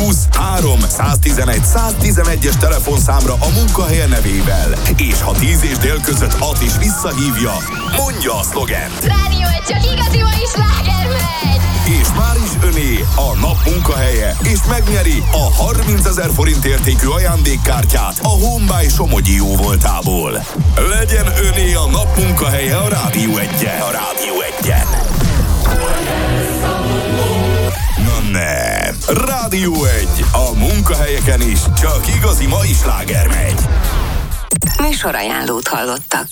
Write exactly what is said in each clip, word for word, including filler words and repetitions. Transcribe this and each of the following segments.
húsz három száztizenegy száztizenegyes telefonszámra a munkahelye nevével. És ha tíz és dél között ad és visszahívja, mondja a szlogent. Rádió egy, csak igazi ma is sláger megy! És már is öné a nap munkahelye, és megnyeri a harmincezer forint értékű ajándékkártyát a Honbay Somogyi jóvoltából. Legyen öné a nap munkahelye a Rádió egyen. A Rádió egyen. Na nem. Rádió egy. A munkahelyeken is csak igazi mai sláger megy. Műsorajánlót hallottak.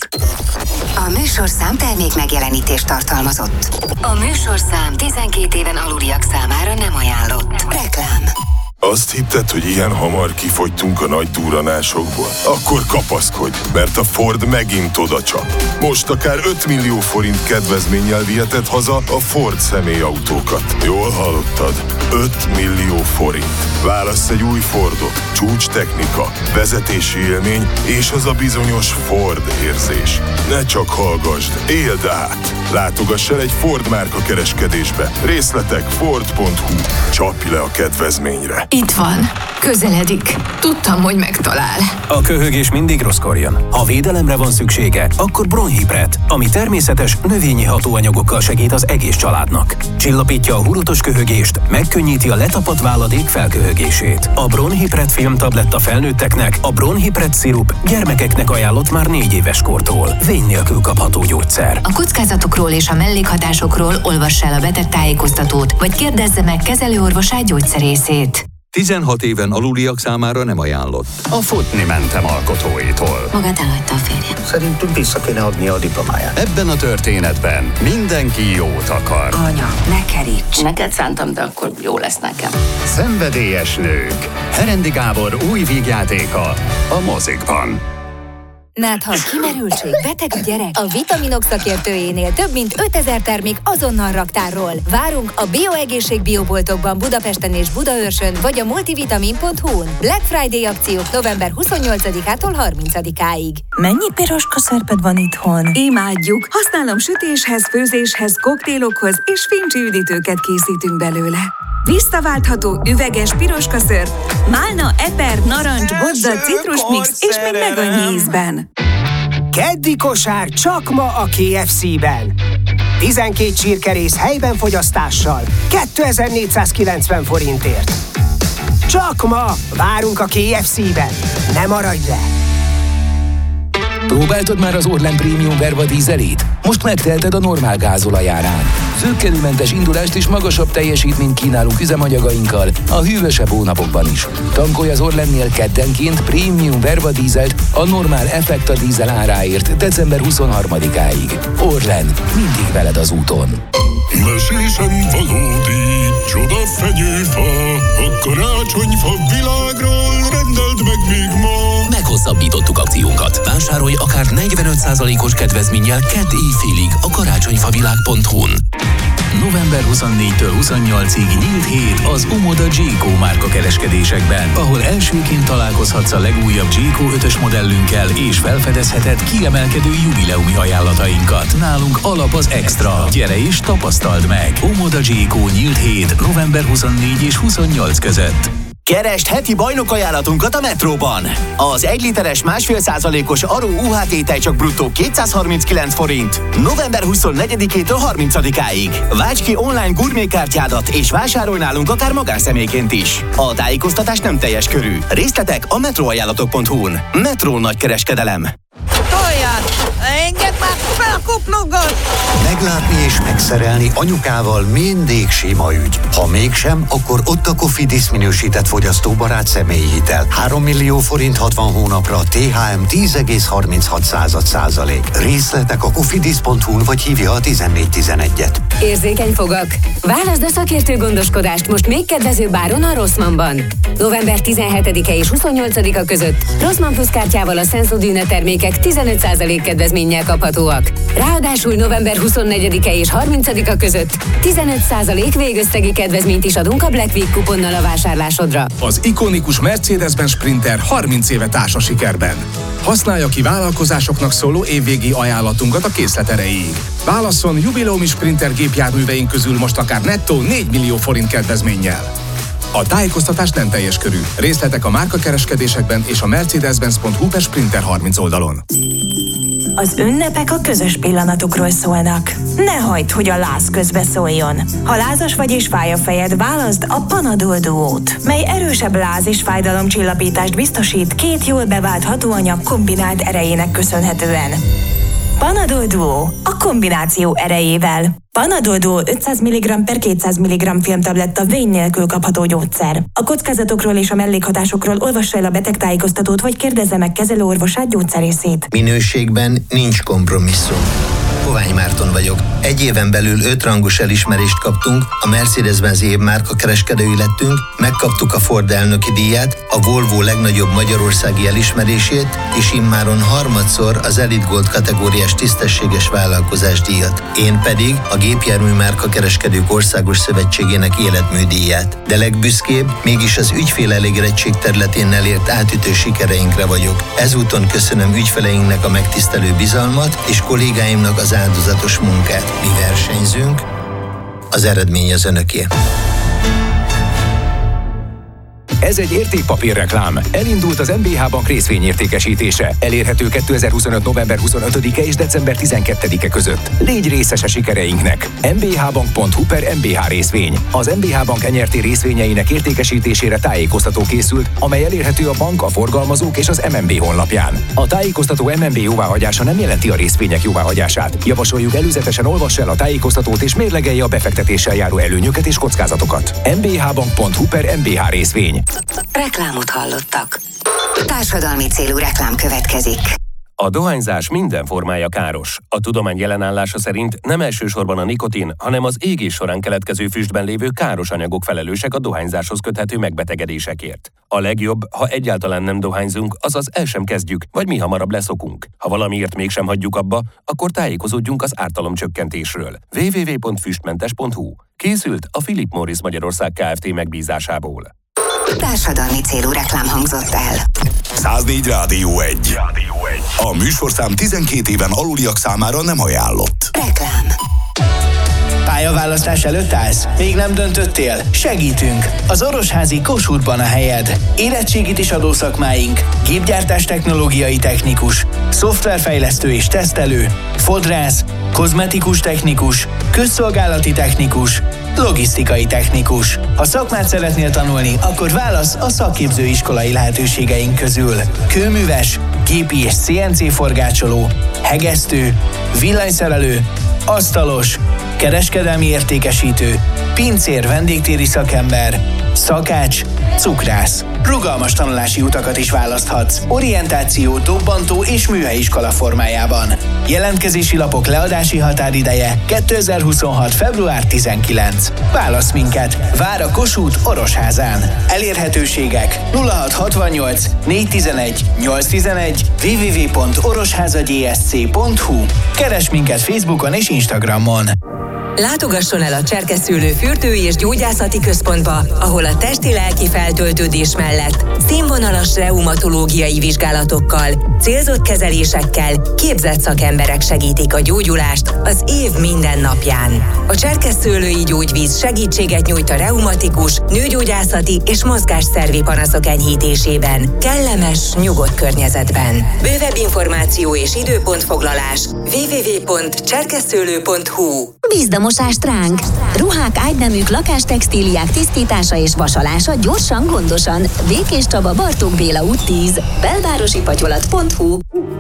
A műsorszám termék megjelenítést tartalmazott. A műsorszám tizenkét éven aluliak számára nem ajánlott. Reklám. Azt hitted, hogy ilyen hamar kifogytunk a nagy durranásokból? Akkor kapaszkodj, mert a Ford megint odacsap. Most akár öt millió forint kedvezménnyel viheted haza a Ford személyautókat. Jól hallottad? öt millió forint. Válassz egy új Fordot. Csúcs technika, vezetési élmény és az a bizonyos Ford érzés. Ne csak hallgasd, éld át! Látogass el egy Ford márka kereskedésbe. Részletek ford pont hu. Csapj le a kedvezményre. Itt van. Közeledik. Tudtam, hogy megtalál. A köhögés mindig rosszkor jön. Ha védelemre van szüksége, akkor Bronhipret, ami természetes, növényi hatóanyagokkal segít az egész családnak. Csillapítja a hurutos köhögést, megkönnyíti a letapadt váladék felköhögését. A Bronhipret filmtabletta felnőtteknek, a Bronhipret szirup gyermekeknek ajánlott már négy éves kortól. Vény nélkül kapható gyógyszer. A kockázatokról és a mellékhatásokról olvassa el a betegtájékoztatót, vagy kérdezze meg kezelőorvosát gyógyszerészét. tizenhat éven aluliak számára nem ajánlott. A Futni mentem alkotóitól. Magát elhagyta a férjem. Szerintünk vissza kéne adni a diplomáját. Ebben a történetben mindenki jót akar. Anya, ne keríts. Neked szántam, de akkor jó lesz nekem. Szenvedélyes nők. Herendi Gábor új vígjátéka a mozikban. Náthal, kimerültség, beteg a gyerek? A Vitaminok szakértőjénél több mint ötezer termék azonnal raktárról. Várunk a Bioegészség bioboltokban Budapesten és Budaörsön, vagy a multivitamin pont hu-n. Black Friday akciók november huszonnyolcadikától harmincadikáig. Mennyi piroska szerped van itthon? Imádjuk! Használom sütéshez, főzéshez, koktélokhoz és fincsi üdítőket készítünk belőle. Visszaváltható üveges piroska szörp, málna, eper, narancs, bodza, citrusmix és még meg annyi ízben. Keddi kosár csak ma a ká ef cé-ben. tizenkét csirkerész helyben fogyasztással kétezer-négyszázkilencven forintért. Csak ma várunk a ká ef cé-ben. Ne maradj le! Próbáltad már az Orlen Premium Verva dízelét? Most megteheted a normál gázolajárán. Zökkenőmentes indulást és magasabb teljesítményt kínálunk üzemanyagainkkal a hűvösebb hónapokban is. Tankolj az Orlennél keddenként Premium Verva dízelt a normál Effekta dízel áráért december huszonharmadikáig. Orlen, mindig veled az úton. Mesésen valódi csoda fenyőfa, a karácsonyfa világról rendeld meg még ma. Meghosszabbítottuk akciónkat. Vásárolj akár negyvenöt százalékos kedvezménnyel kedd éjfélig a karácsonyfavilág pont hu-n. november huszonnégytől huszonnyolcadikáig nyílt hét az Omoda Jayco márka kereskedésekben, ahol elsőként találkozhatsz a legújabb Jayco ötös modellünkkel, és felfedezheted kiemelkedő jubileumi ajánlatainkat. Nálunk alap az extra. Gyere és tapasztald meg! Omoda Jayco nyílt hét november huszonnégyedike és huszonnyolcadika között. Keresd heti bajnokajánlatunkat a Metróban! Az egy literes másfél százalékos Aró u há té tej csak bruttó kétszázharminckilenc forint. november huszonnegyedikétől harmincadikáig. Válts ki online gurmékártyádat és vásárolj nálunk akár magánszemélyként is. A tájékoztatás nem teljes körű. Részletek a metróajánlatok pont hu-n. Metró nagykereskedelem. Tolját! Engedd már fel a kuplunkat! Meglátni és megszerelni anyukával mindig sima ügy. Ha mégsem, akkor ott a Cofidis minősített fogyasztóbarát személyi hitel. három millió forint hatvan hónapra, té há em tíz egész harminchat százalék. Részletek a cofidis pont hu-n vagy hívja a tizennégy tizenegyet. Érzékeny fogak. Válaszd a szakértő gondoskodást most még kedvezőbb áron a Rossmannban. november tizenhetedike és huszonnyolcadika között Rossmann Plus kártyával a Sensodyne termékek tizenöt százalék kedvezménnyel kaphatóak. Ráadásul november huszonnegyedike és harmincadika között tizenöt százalék végösszegi kedvezményt is adunk a Black Week kuponnal a vásárlásodra. Az ikonikus Mercedes-Benz Sprinter harminc éve társ a sikerben. Használja ki vállalkozásoknak szóló évvégi ajánlatunkat a készlet erejéig. Válasszon jubileumi Sprinter gépjárműveink közül most akár nettó négy millió forint kedvezménnyel. A tájékoztatás nem teljes körű. Részletek a márkakereskedésekben és a mercedes-benz pont hu per Sprinter harminc oldalon. Az ünnepek a közös pillanatokról szólnak. Ne hagyd, hogy a láz közbeszóljon. Ha lázas vagy és fáj a fejed, válaszd a Panadol Duót, mely erősebb láz- és fájdalomcsillapítást biztosít két jól bevált hatóanyag kombinált erejének köszönhetően. Panadol Duo a kombináció erejével. Panadol Duo ötszáz milligramm per kétszáz milligramm filmtabletta vény nélkül kapható gyógyszer. A kockázatokról és a mellékhatásokról olvassa el a betegtájékoztatót, vagy kérdezze meg kezelőorvosát, gyógyszerészét. Minőségben nincs kompromisszum. Kovány Márton vagyok. Egy éven belül öt rangos elismerést kaptunk, a Mercedes-Benz év márka kereskedői lettünk, megkaptuk a Ford elnöki díját, a Volvo legnagyobb magyarországi elismerését, és immáron harmadszor az Elite Gold kategóriás tisztességes vállalkozás díjat. Én pedig a Gépjármű Márka Kereskedők Országos Szövetségének életműdíját. De legbüszkébb mégis az ügyfél elégedettség területén elért átütő sikereinkre vagyok. Ezúton köszönöm ügyfeleinknek a megtisztelő bizalmat, és kollégáimnak az áldozatos munkát. Mi versenyzünk, az eredmény az önöké. Ez egy értékpapírreklám. Elindult az em bé há Bank részvényértékesítése. Elérhető kétezer-huszonöt november huszonötödike és december tizenkettedike között. Légy részese sikereinknek. em bé há bank pont hu per em bé há részvény. Az em bé há Bank en er té részvényeinek értékesítésére tájékoztató készült, amely elérhető a bank, a forgalmazók és az em en bé honlapján. A tájékoztató em en bé jóváhagyása nem jelenti a részvények jóváhagyását. Javasoljuk, előzetesen olvass el a tájékoztatót és mérlegelje a befektetéssel járó előnyöket és kockázatokat. em bé há bank pont hu per em bé há részvény. Reklámot hallottak. Társadalmi célú reklám következik. A dohányzás minden formája káros. A tudomány jelenállása szerint nem elsősorban a nikotin, hanem az égés során keletkező füstben lévő káros anyagok felelősek a dohányzáshoz köthető megbetegedésekért. A legjobb, ha egyáltalán nem dohányzunk, azaz el sem kezdjük, vagy mi hamarabb leszokunk. Ha valamiért mégsem hagyjuk abba, akkor tájékozódjunk az ártalomcsökkentésről. double-u double-u double-u pont füstmentes pont hu. Készült a Philip Morris Magyarország Kft. Megbízásából. Társadalmi célú reklám hangzott el. száznégy Rádió egy. A műsorszám tizenkét éven aluliak számára nem ajánlott. Reklám. Pályaválasztás előtt állsz? Még nem döntöttél? Segítünk! Az Orosházi Kossuthban a helyed. Érettségit is adó szakmáink, gépgyártás technológiai technikus, szoftverfejlesztő és tesztelő, fodrász, kozmetikus technikus, közszolgálati technikus, logisztikai technikus. Ha szakmát szeretnél tanulni, akkor válasz a szakképzőiskolai lehetőségeink közül. Kőműves, gépi és cé en cé forgácsoló, hegesztő, villanyszerelő, asztalos, kereskedelmi értékesítő, pincér, vendégtéri szakember, szakács, cukrász. Rugalmas tanulási utakat is választhatsz. Orientáció, dobbantó és műhelyiskola formájában. Jelentkezési lapok leadási határideje kétezer-huszonhat február tizenkilencedike. Válasz minket! Vár a Kossuth Orosházán. Elérhetőségek nulla hat hatvannyolc négyszáztizenegy nyolcszáztizenegy double-u double-u double-u pont orosházagysc pont hu. Keresd minket Facebookon és Instagramon. Látogasson el a Cserkeszőlő Fürdői és Gyógyászati Központba, ahol a testi-lelki feltöltődés mellett színvonalas reumatológiai vizsgálatokkal, célzott kezelésekkel képzett szakemberek segítik a gyógyulást az év minden napján. A Cserkeszőlői Gyógyvíz segítséget nyújt a reumatikus, nőgyógyászati és mozgásszervi panaszok enyhítésében, kellemes, nyugodt környezetben. Bővebb információ és időpontfoglalás double-u double-u double-u pont cserkeszőlő pont hu. Bízd a mosást ránk! Ruhák, ágynneműk, lakástextíliák tisztítása és vasalása gyorsan, gondosan. Békés Csaba, Bartók Béla út tíz. belvárosi patyolat pont hu.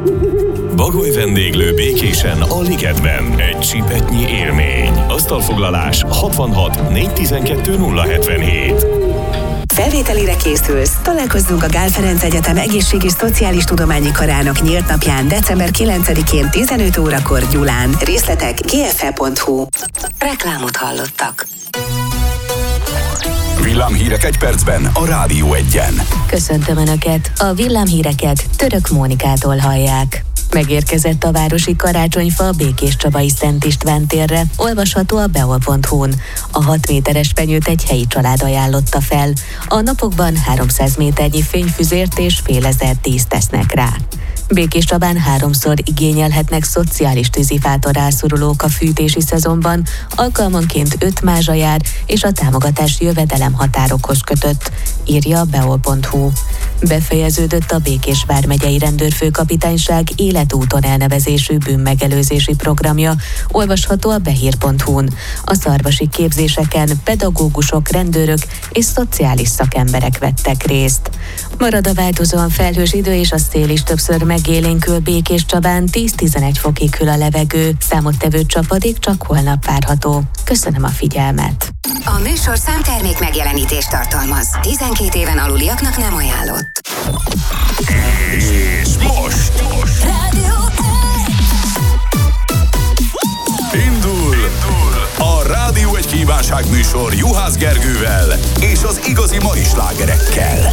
Bagoly vendéglő Békésen a Ligetben. Egy csipetnyi élmény. Asztalfoglalás hatvanhat négyszáztizenkettő nulla hetvenhét. Felvételire készülsz? Találkozzunk a Gál Ferenc Egyetem Egészség- és Szociális Tudományi Karának nyílt napján december kilencedikén tizenöt órakor Gyulán. Részletek gé ef e pont hu. Reklámot hallottak. Villámhírek egy percben a Rádió egyen. Köszöntöm Önöket! A villámhíreket Török Mónikától hallják. Megérkezett a városi karácsonyfa a Békés Csabai Szent István térre, olvasható a beol pont hu-n. A hat méteres fenyőt egy helyi család ajánlotta fel. A napokban háromszáz méternyi fényfüzért és fél ezer díszt tesznek rá. Békés Csabán háromszor igényelhetnek szociális tűzifát a rászorulók a fűtési szezonban, alkalmanként öt mázsa jár, és a támogatás jövedelem határokhoz kötött, írja a beol pont hu. Befejeződött a Békés vármegyei rendőrfőkapitányság életúton elnevezésű bűnmegelőzési programja, olvasható a behír pont hu-n. A szarvasi képzéseken pedagógusok, rendőrök és szociális szakemberek vettek részt. Marad a változóan felhős idő, és a szél is többször megélénkül Békés Csabán, tíz-tizenegy fokig hűl a levegő, számottevő csapadék csak holnap várható. Köszönöm a figyelmet! A műsorszám termék megjelenítést tartalmaz. tizenkét éven aluliaknak nem ajánlott. És most! Indul! Indul! A Rádió egy kívánság műsor Juhász Gergővel és az igazi mai slágerekkel.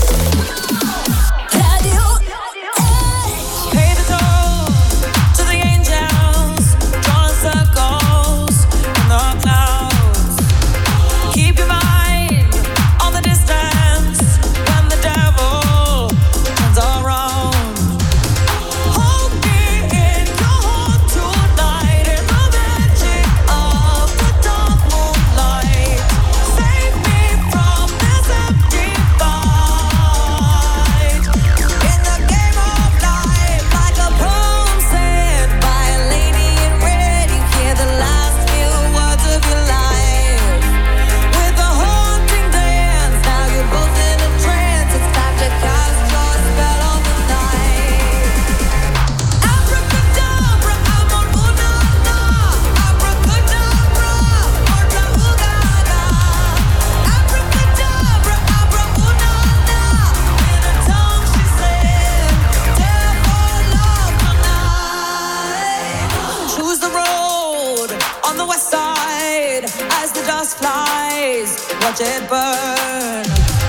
Watch it burn.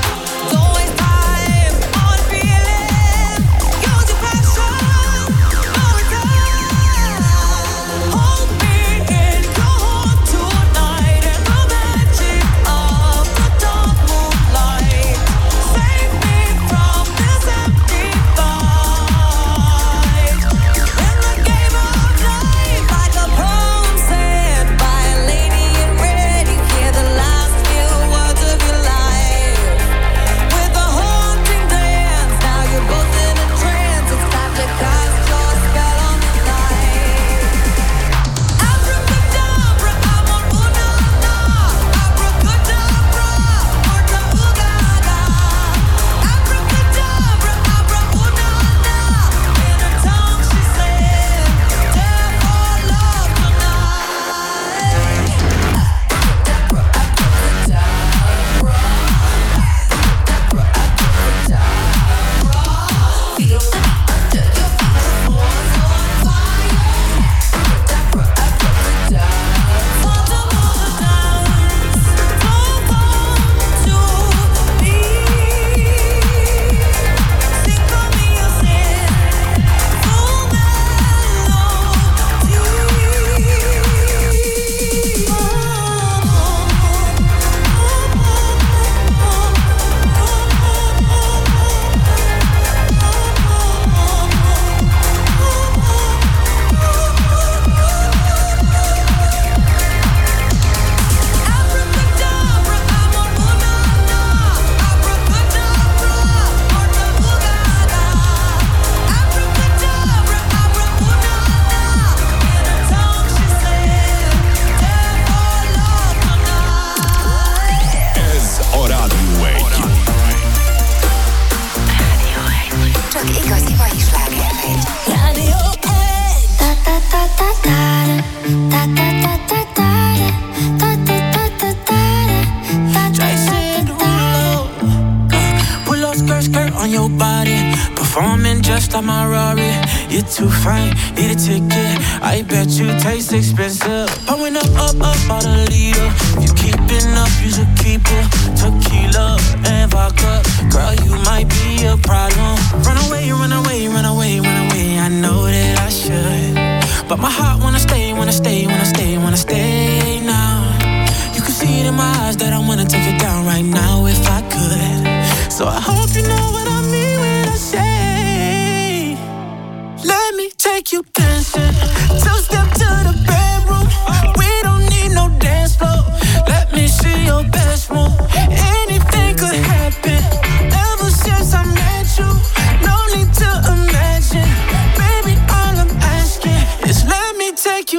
Like my Rari, you're too fine, need a ticket. I bet you taste expensive. Pouring up, up, up, out a leader. If you keeping up, you should keep it. Tequila and vodka, girl, you might be a problem. Run away, run away, run away, run away. I know that I should, but my heart wanna stay, wanna stay, wanna stay, wanna stay now. You can see it in my eyes that I wanna take it down right now if I could. So I hope you know what I mean when I say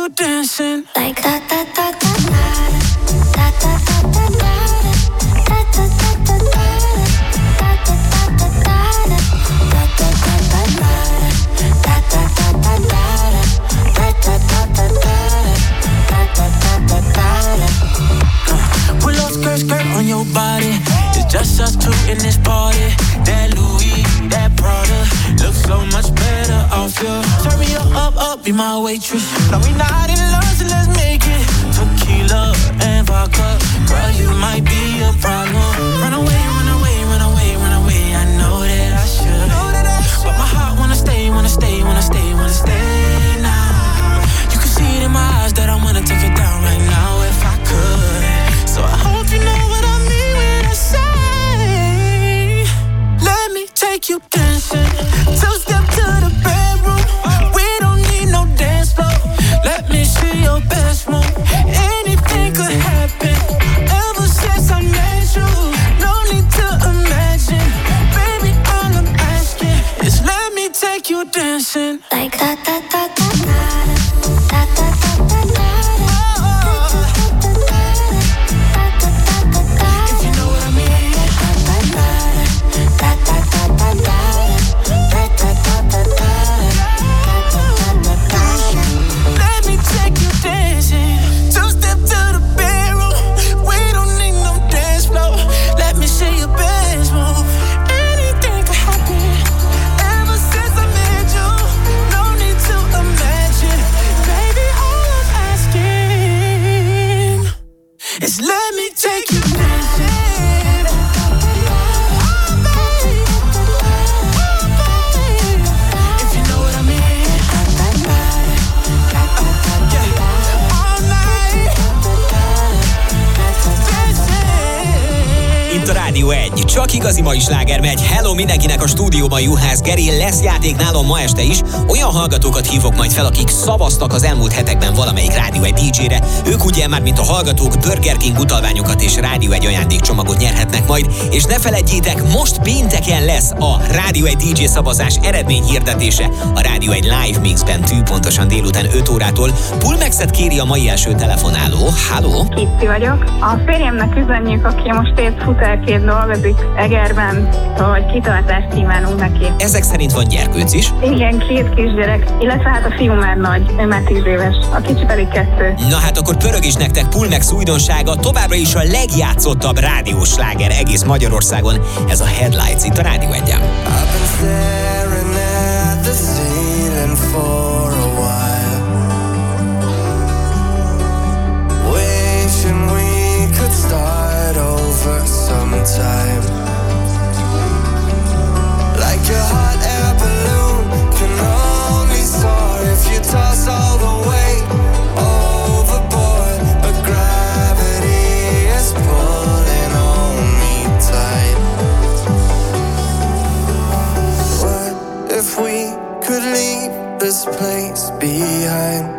you dancing like that, that, that, that, that, that, that, that, that, Willow skirt, skirt on your body. It's just us two in this party. That Louis, that Prada looks so much better off you. Turn me up, up, up, be my waitress. No, we not in love, so let's make it tequila and vodka. Girl, you might be a problem. Run away, run away, run away, run away. I know that I should, but my heart wanna stay, wanna stay, wanna stay, wanna stay now. You can see it in my eyes that I wanna take it down right now if I could. So I hope you know what I mean when I say, let me take you dancing. Two step to the bedroom. We don't need no dance floor. Let me see your best move. Anything could happen. Ever since I met you, no need to imagine. Baby, all I'm asking is let me take you dancing like that, that, that, that, that, that, that, that, that. Let me take you dancing. If you know what I mean. All night. Itt a Rádió egy. Csak igazi mai sláger megy. Hello mindenkinek a stúdióban, Juhász Geri. Lesz játék nálam ma este is. Olyan hallgatókat hívok majd fel, akik szavaztak az elmúlt hetekben valamelyik Rádió egy dé dzsére. Ők ugye már, mint a hallgatók, Burger King utalványokat és Rádió egy ajándékcsomagot nyerhetnek majd. És ne feledjétek, most pénteken lesz a Rádió egy dé dzsé szavazás eredményhirdetése a Rádió egy Live Mixben tűpontosan délután öt órától. Pulmexet kéri a mai első telefonáló. Halló? Kitti vagyok. A férjemnek üzenjük, aki most épp futárként dolgozik Egerben, hogy kitartást kívánunk neki. Ezek szerint van gyerkőc is? Igen, két kisgyerek, illetve hát a fiú már nagy, ő már tíz éves, a kicsi pedig kettő. Na hát akkor pörög is nektek Pulmex újdonsága, továbbra is a legjátszottabb rádiós sláger egész Magyarországon. Ez a Headlights itt a Rádió egyen. Sometime, like a hot air balloon can only soar if you toss all the weight overboard. But gravity is pulling on me tight. What if we could leave this place behind?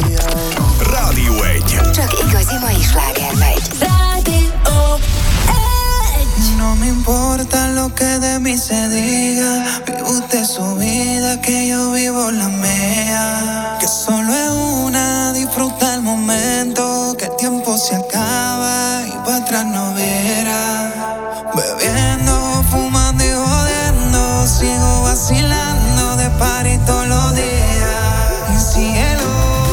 Rádió egy. Csak igazi mai sláger megy. Rádió egy. No me importa lo que de mí se diga. Vive usted su vida, que yo vivo la mía. Que solo es una, disfruta el momento. Que el tiempo se acaba y para atrás no verá. Bebiendo, fumando y jodiendo. Sigo vacilando de party todos los días. Y cielo.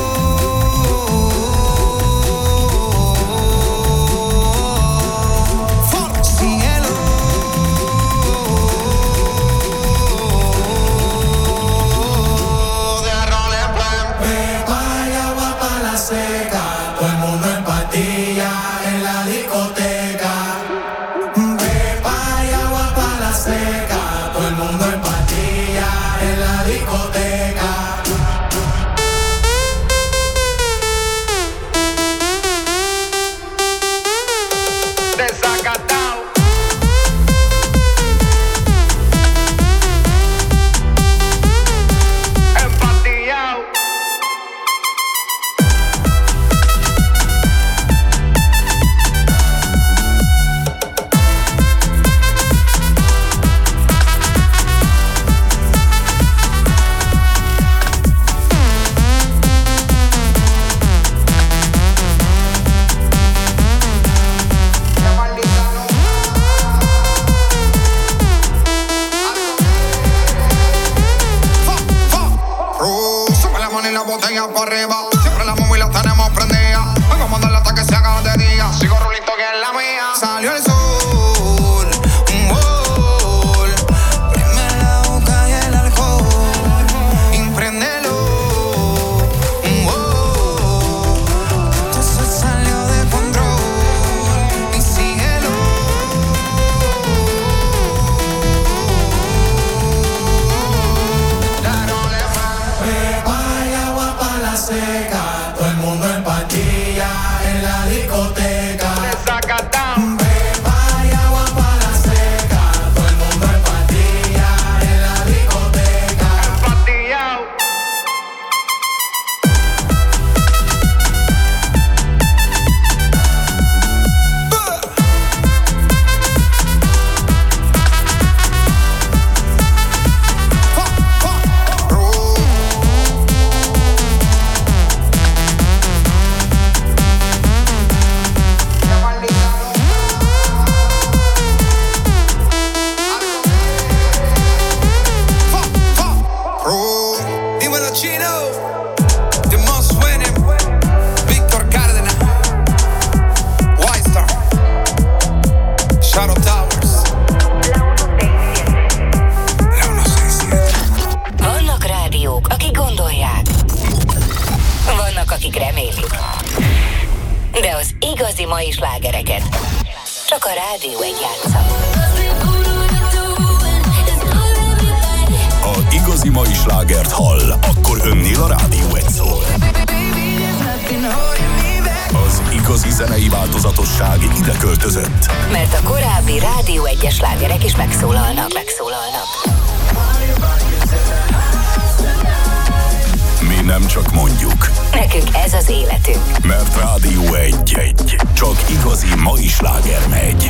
Mert a korábbi Rádió egyes slágerek is megszólalnak. Megszólalnak. Mi nem csak mondjuk. Nekünk ez az életünk. Mert Rádió egy, egy. Csak igazi mai sláger megy.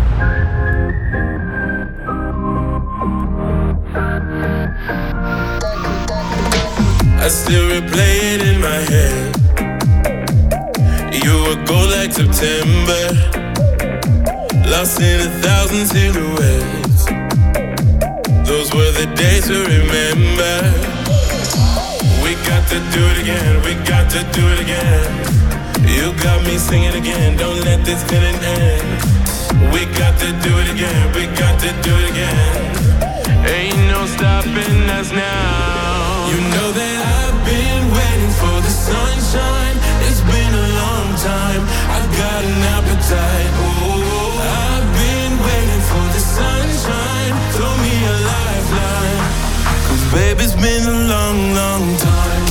I still replay it in my head. You were gold like September, lost in a thousand silhouettes. Those were the days to remember. We got to do it again, we got to do it again. You got me singing again, don't let this feeling end. We got to do it again, we got to do it again. Ain't no stopping us now. You know that I've been waiting for the sunshine. It's been a long time, I've got an appetite. Oh, I've been waiting for the sunshine. Throw me a lifeline, 'cause baby, it's been a long, long time.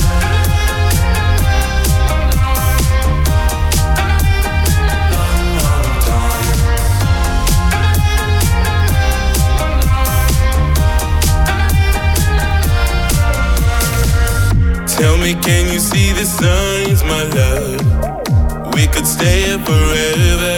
Long, long time. Tell me, can you see the signs, my love? We could stay here forever,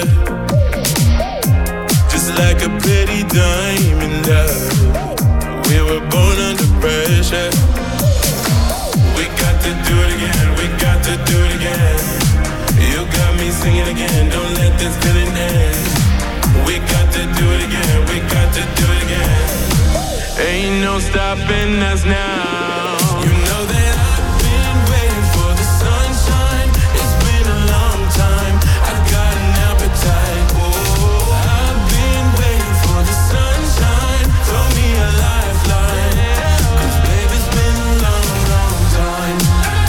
just like a pretty diamond love. We were born under pressure. We got to do it again, we got to do it again. You got me singing again, don't let this feeling end. We got to do it again, we got to do it again. Ain't no stopping us now. You know that I've been waiting for the sunshine. It's been a long time, I've got an appetite. Oh, I've been waiting for the sunshine. Throw me a lifeline, cause baby it's been a long, long time.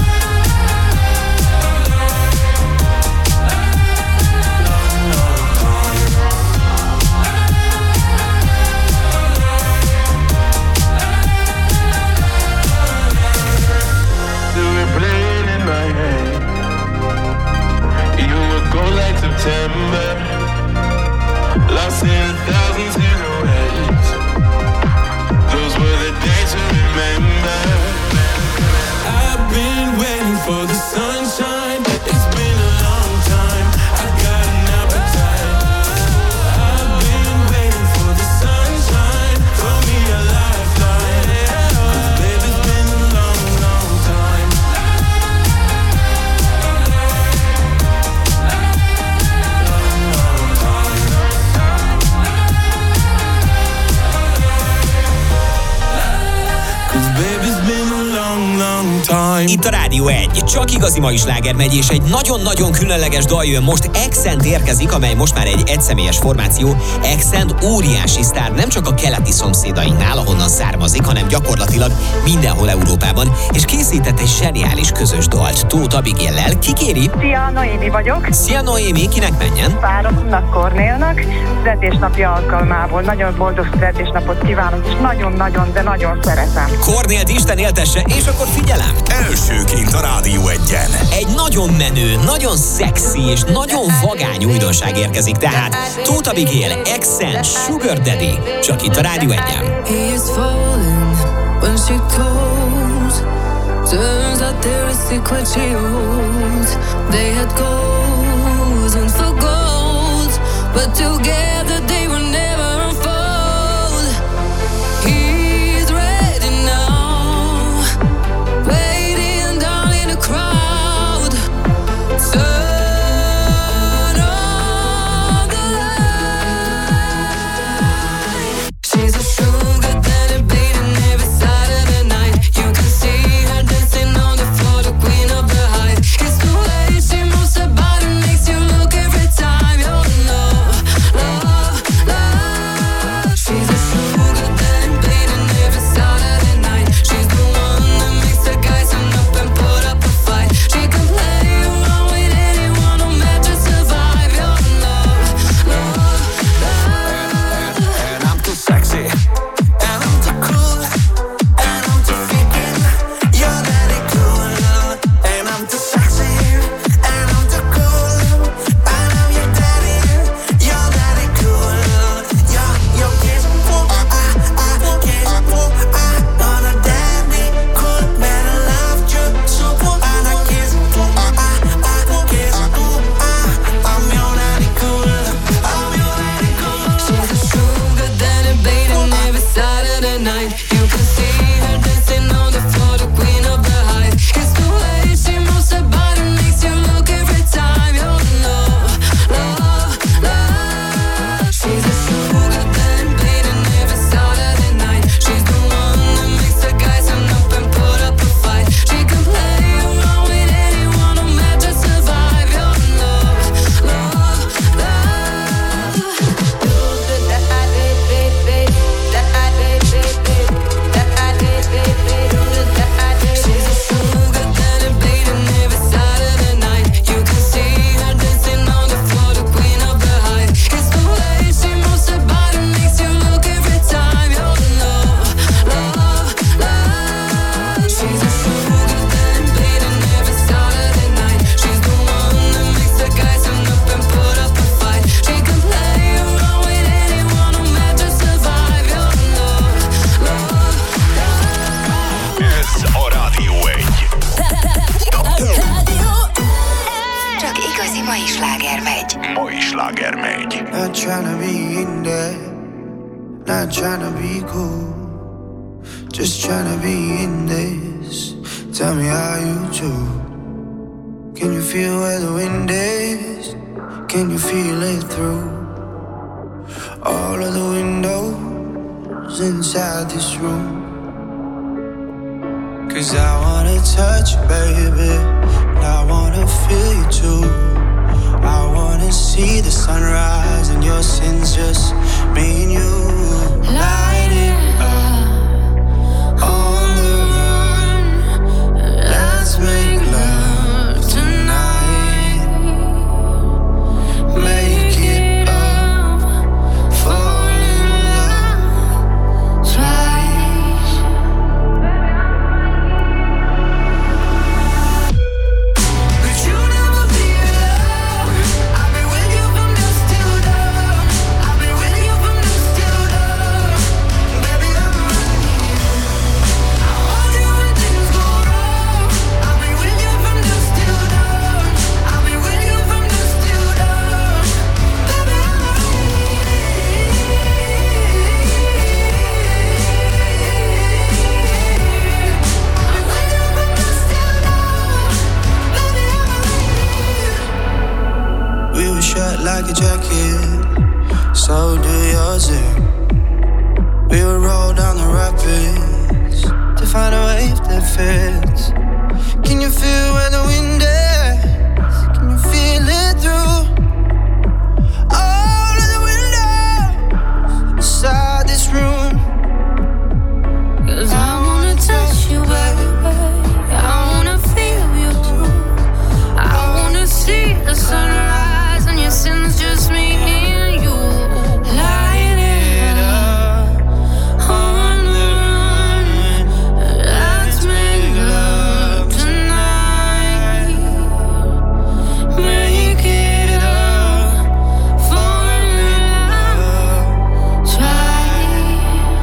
Like September, lost in a thousand silhouettes. Those were the days to remember. I've been waiting for the sunshine. It's been a long time, I've got an appetite. I've been waiting for the sunshine. Throw me a lifeline, cause baby it's been a long, long time. Itt a Rádió egy, csak igazi mai sláger megy, és egy nagyon-nagyon különleges dal jön most. Accent érkezik, amely most már egy egyszemélyes formáció. Accent óriási sztár, nem csak a keleti szomszédainknál, ahonnan származik, hanem gyakorlatilag mindenhol Európában, és készített egy zseniális közös dalt Tóth Abigaillel. Ki kéri? Szia, Noémi vagyok. Szia, Noémi, kinek menjen? Páromnak, Kornélnak, születésnapja alkalmából. Nagyon boldog születésnapot kívánok, és nagyon-nagyon, de nagyon szeretem. Kornélt Isten éltesse, és akkor figyelem! Elsőként a Rádió egyen. Egy nagyon menő, nagyon szexi és nagyon vagány újdonság érkezik, tehát Tóth Abigail, Accent, Sugar Daddy, csak itt a Rádió egyen. Turns out they're a secret she holds. They had goals and for gold, but together they will never unfold. He's ready now, waiting down in the crowd. Turn on the light. She's a sugar daddy beating every side of the night. You can see her dancing on the floor, the queen of the height. It's the way she moves her body, makes you look every time. You're in love, love. mai sláger megy. Mai sláger megy. Not tryna be in there, not tryna be cool, just tryna be in this. Tell me how you do. Can you feel where the wind is? Can you feel it through all of the windows inside this room? Cause I wanna touch you, baby, and I wanna feel you too. I wanna see the sunrise and your sins, just me and you. Light it up on the run. Let's make love tonight. Make it up, fall in love twice. But you never be alone. I've been with you from dusk till dawn. I've been with you from dusk till dawn. Baby, I'm right here. I hold you when things go wrong. I've been with you from dusk till dawn. I've been with you from dusk till dawn. Baby, I'm right here. We were shut like a jacket, so do yours. eh? We would roll down the rapids to find a wave that fits. Can you feel where the wind is? Can you feel it through all of the windows inside this room? Cause I wanna touch you, baby, I wanna feel you too. I wanna see the sunrise and your sins, just me and you. Light it up on the run. Let's make love tonight. Make it up, fall in love twice.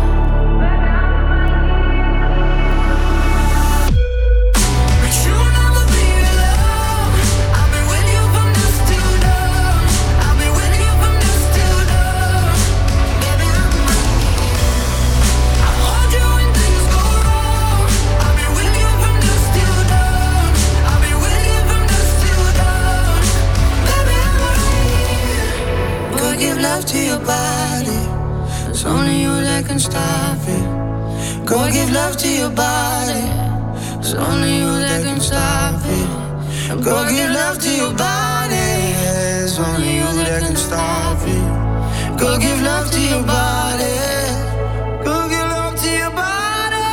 But you never be alone. I've been with you from dusk till dawn. I've been with you from dusk till dawn. Baby, I'm right here. I hold you when things go wrong. I've been with you from dusk till dawn. I've been with you from dusk till dawn. Baby, I'm right here. Go give love to your body. It's only you that can stop it. Go give love to your body. It's only you that can stop it. Go give love to your body. It's only you that can stop it. Go give love to your body. Go give love to your body.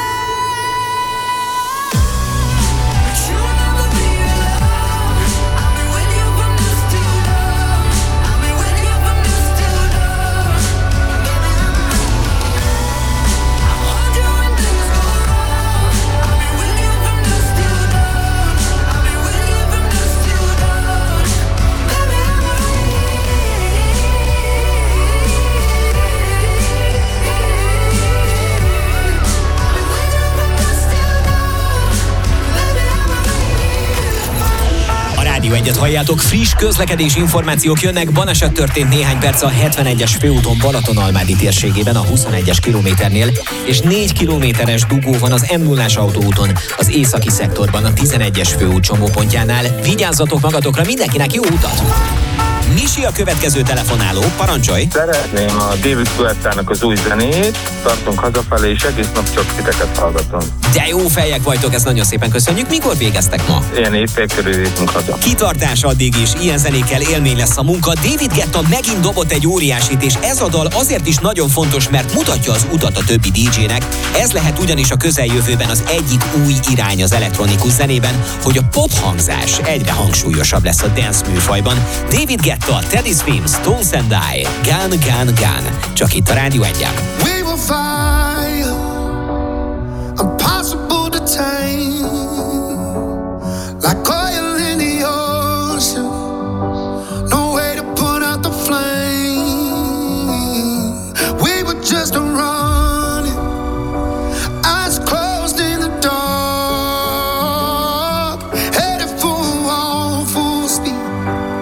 But you never be alone. I've been with you from dusk till dawn. I've been with you from dusk till dawn. Baby, I'm right here. I hold you when things go wrong. I've been with you from dusk till dawn. I've been with you from dusk till dawn. Baby, I'm right A Rádió egyet halljátok, friss közlekedési információk jönnek. Baleset történt néhány perc a hetvenegyes főúton Balatonalmádi térségében a huszonegyes kilométernél, és négy kilométeres dugó van az em nullás autóúton az északi szektorban a tizenegyes főút csomópontjánál. Vigyázzatok magatokra, mindenkinek jó utat! Misi a következő telefonáló, parancsolj! Szeretném a David Guettának az új zenét, tartunk hazafelé, és egész nap csak titeket hallgatom. De jó fejek vagytok, ezt nagyon szépen köszönjük. Mikor végeztek ma? Ilyen éjfél körül értünk haza. Kitartás addig is, ilyen zenékkel élmény lesz a munka. David Guetta megint dobott egy óriásit, és ez a dal azért is nagyon fontos, mert mutatja az utat a többi dé jének. Ez lehet ugyanis a közeljövőben az egyik új irány az elektronikus zenében, hogy a pop hangzás egyre hangsúlyosabb lesz a dance műfajban. David Guetta, Teddy Swims, Stones and I, Gun, Gun, Gun. Csak itt a Rádió egyen. We will fire, impossible to tame, like oil in the ocean, no way to put out the flame. We were just running, eyes closed in the dark, headed for a wall full speed.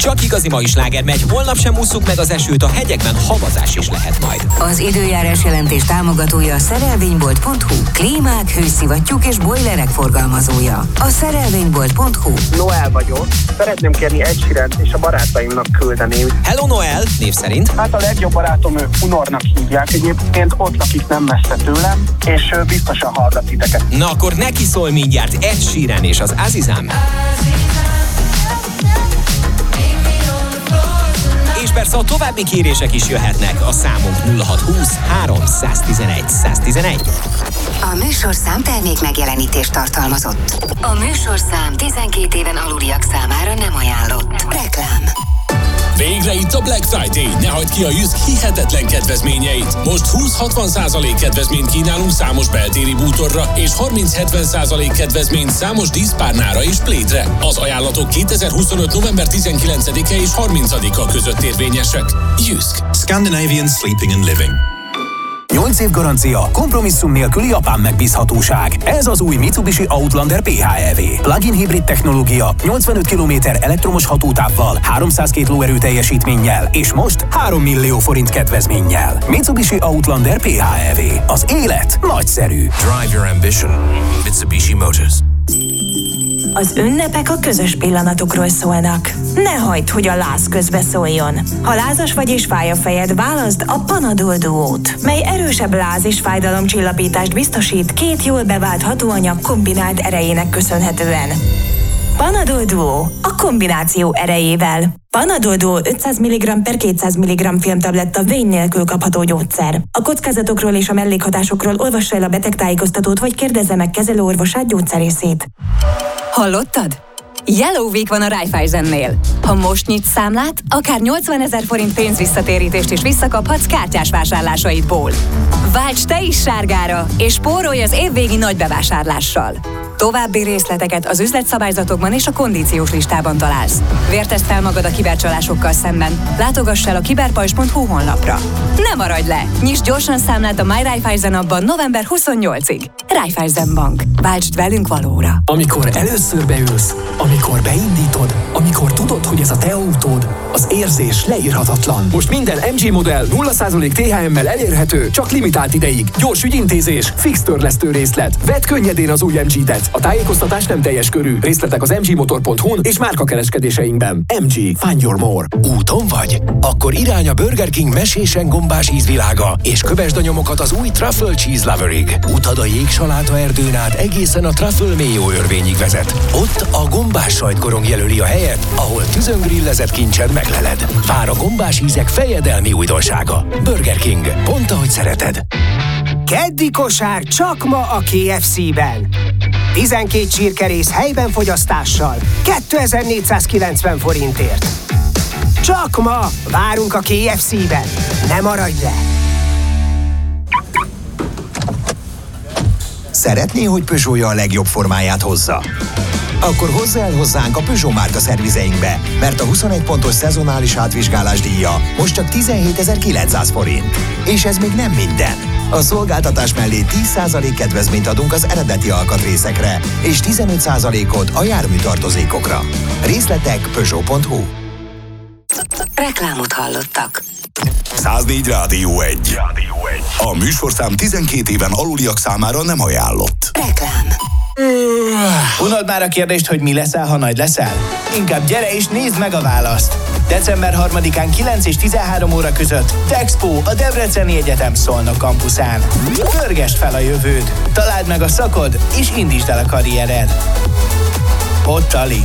Csak igazi mai sláger megy, holnap sem ússzuk meg az esőt, a hegyekben havazás is lehet majd. Az időjárás jelentés támogatója a szerelvénybolt pont hu. Klímák, hőszivattyúk és bojlerek forgalmazója. A szerelvénybolt pont hu. Noel vagyok. Szeretném kérni egy Sheerant és a barátaimnak küldeném. Hello Noel, név szerint? Hát a legjobb barátom ő Unornak hívják. Egyébként ott lakik nem messze tőlem, és ő biztosan hallgat titeket. Na akkor neki szól mindjárt Ed Sheeran és az Azizam. És persze a további kérések is jöhetnek. A számunk nulla hat húsz három tizenegy száz tizenegy. A műsorszám termék megjelenítést tartalmazott. A műsorszám tizenkét éven aluliak számára nem ajánlott. Reklám. Végre itt a Black Friday! Ne hagyd ki a Jysk hihetetlen kedvezményeit! Most húsz-hatvan százalék kedvezményt kínálunk számos beltéri bútorra, és harminc-hetven százalék kedvezményt számos díszpárnára és plétre. Az ajánlatok kétezer-huszonöt november tizenkilencedike és harmincadika között érvényesek. Jysk. Scandinavian Sleeping and Living. nyolc év garancia, kompromisszum nélküli japán megbízhatóság. Ez az új Mitsubishi Outlander pé há é vé. Plug-in hibrid technológia, nyolcvanöt kilométer elektromos hatótávval, háromszázkettő lóerő teljesítménnyel, és most három millió forint kedvezménnyel. Mitsubishi Outlander pé há é vé. Az élet nagyszerű. Drive your ambition. Mitsubishi Motors. Az ünnepek a közös pillanatokról szólnak. Ne hagyd, hogy a láz közbeszóljon. Ha lázas vagy és fáj a fejed, válaszd a Panadol Duót, mely erősebb láz- és fájdalomcsillapítást biztosít két jól bevált hatóanyag kombinált erejének köszönhetően. Panadol Duo a kombináció erejével. Panadol Duo ötszáz milligramm per kétszáz milligramm filmtabletta vény nélkül kapható gyógyszer. A kockázatokról és a mellékhatásokról olvassa el a betegtájékoztatót, vagy kérdezze meg kezelőorvosát, gyógyszerészét. Hallottad? Yellow Week van a Raiffeisennél. Ha most nyitsz számlát, akár nyolcvanezer forint pénzvisszatérítést is visszakaphatsz kártyás vásárlásaidból. Válts te is sárgára, és spórolj az évvégi nagy bevásárlással. További részleteket az üzletszabályzatokban és a kondíciós listában találsz. Vértezd fel magad a kibercsalásokkal szemben. Látogass el a kiberpajzs pont hu honlapra. Ne maradj le! Nyisd gyorsan számlát a My Raiffeisen appban november huszonnyolcadikáig. Raiffeisen Bank. Váltsd velünk valóra. Amikor először beülsz, amikor beindítod, amikor tudod, hogy ez a te autód, az érzés leírhatatlan. Most minden em gé modell nulla százalék té há emmel elérhető, csak limitált ideig. Gyors ügyintézés, fix törlesztő részlet. Vedd könnyedén az új em gé-det. A tájékoztatás nem teljes körű. Részletek az em gé motor pont hu-n és márkakereskedéseinkben. em gé. Find your more. Úton vagy? Akkor irány a Burger King mesésen gombás ízvilága, és kövesd a nyomokat az új Truffle Cheese Loverig. Utad a jégsaláta erdőn át egészen a Truffle Mayo örvényig vezet. Ott a gombás sajtkorong jelöli a helyet, ahol tüzöngrillezett kincsed megleled. Vár a gombás ízek fejedelmi újdonsága. Burger King. Pont ahogy szereted. Keddi kosár csak ma a ké ef cé-ben. tizenkét csirkerész helyben fogyasztással kétezer-négyszázkilencven forintért. Csak ma várunk a ké ef cé-ben. Ne maradj le! Szeretné, hogy Peugeot-ja a legjobb formáját hozza? Akkor hozz el hozzánk a Peugeot márka szervizeinkbe, mert a huszonegy pontos szezonális átvizsgálás díja most csak tizenhétezer-kilencszáz forint. És ez még nem minden. A szolgáltatás mellé tíz százalék kedvezményt adunk az eredeti alkatrészekre, és tizenöt százalékot a járműtartozékokra. Részletek Peugeot pont hu. Reklámot hallottak. száznégy Rádió egy. A műsorszám tizenkét éven aluliak számára nem ajánlott. Reklám. Unod már a kérdést, hogy mi leszel, ha nagy leszel? Inkább gyere és nézd meg a választ! december harmadikán kilenc és tizenhárom óra között Texpo a Debreceni Egyetem Szolnok kampuszán. Pörgesd fel a jövőd, találd meg a szakod és indítsd el a karriered. Ott Ali.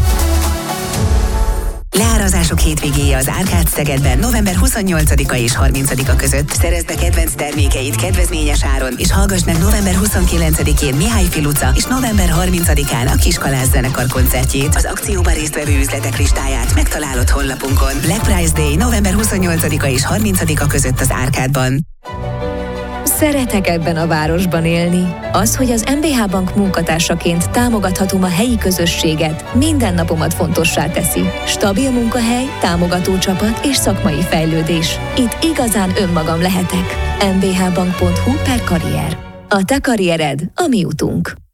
Leárazások hétvégéje az Árkád Szegedben november huszonnyolcadika és harmincadika között. Szerezd be kedvenc termékeit kedvezményes áron, és hallgass meg november huszonkilencedikén Mihály Filuca és november harmincadikán a Kiskalász zenekar koncertjét. Az akcióban résztvevő üzletek listáját megtalálod honlapunkon. Black Price Day november huszonnyolcadika és harmincadika között az Árkádban. Szeretek ebben a városban élni. Az, hogy az em bé há Bank munkatársaként támogathatom a helyi közösséget, minden napomat fontossá teszi. Stabil munkahely, támogató csapat és szakmai fejlődés. Itt igazán önmagam lehetek. em bé há bank pont hu per karrier. A te karriered a mi utunk.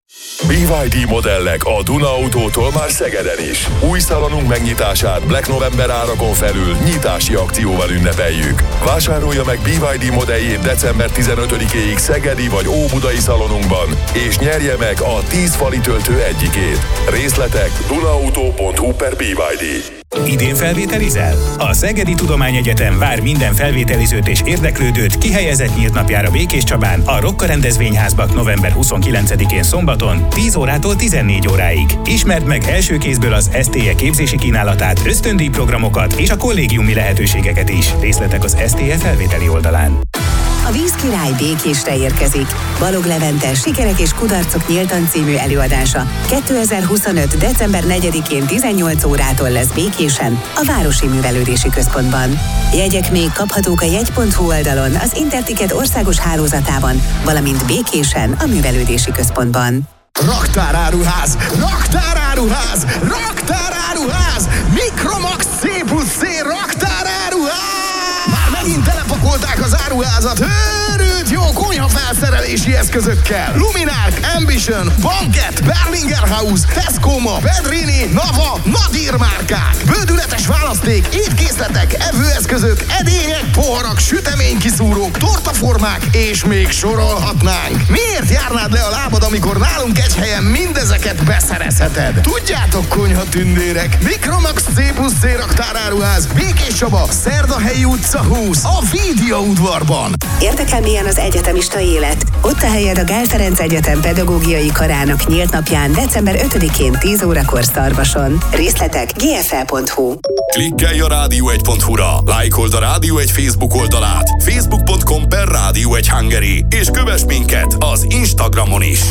bé vé dé modellek a Duna Autótól már Szegeden is. Új szalonunk megnyitását Black November árakon felül nyitási akcióval ünnepeljük. Vásárolja meg bé vé dé modelljét december tizenötödikéig szegedi vagy óbudai szalonunkban, és nyerje meg a tíz fali töltő egyikét. Részletek dunaauto pont hu per bé vé dé. Idén felvételizel? A Szegedi Tudományegyetem vár minden felvételizőt és érdeklődőt kihelyezett nyílt napjára Békéscsabán, a Rokka rendezvényházban november huszonkilencedikén szombaton tíz órától tizennégy óráig. Ismerd meg első kézből az es té e képzési kínálatát, ösztöndíjprogramokat és a kollégiumi lehetőségeket is. Részletek az es té e felvételi oldalán. A Vízkirály Békésre érkezik. Balog Levente Sikerek és kudarcok nyíltan című előadása kétezer-huszonöt. december negyedikén tizennyolc órától lesz Békésen, a Városi Művelődési Központban. Jegyek még kaphatók a jegy pont hu oldalon, az Interticket országos hálózatában, valamint Békésen, a Művelődési Központban. Raktáráruház! Raktáráruház! Raktáráruház! Mikromax C plusz C raktáráruház! Már megint telepakolták az áruházat őrült jó konyha felszerelési eszközökkel. Luminark, Ambition, Banket, Berlinger House, Tescoma, Pedrini, Nava, Nadir márkák. Bődületes választék, étkészletek, evőeszközök, edények, poharak, süteménykiszúrók, tortaformák, és még sorolhatnánk. Miért járnád le a lábad, amikor nálunk egy helyen mindezeket beszerezheted? Tudjátok, konyha tündérek, Mikromax C plusz C raktáráruház, Békéscsaba, Szerdahelyi utca húsz, a Vídia udvarban. Érdekel, milyen az egyetemista élet? Ott a helyed a Gál Ferenc Egyetem pedagógiai karának nyílt napján december ötödikén tíz órakor Szarvason. Részletek gé ef el pont hu. Klikkelj a rádió egy pont hu-ra, lájkold a Rádió egy Facebook oldalát, facebook pont com per Rádió egy Hungary, és kövess minket az Instagramon is.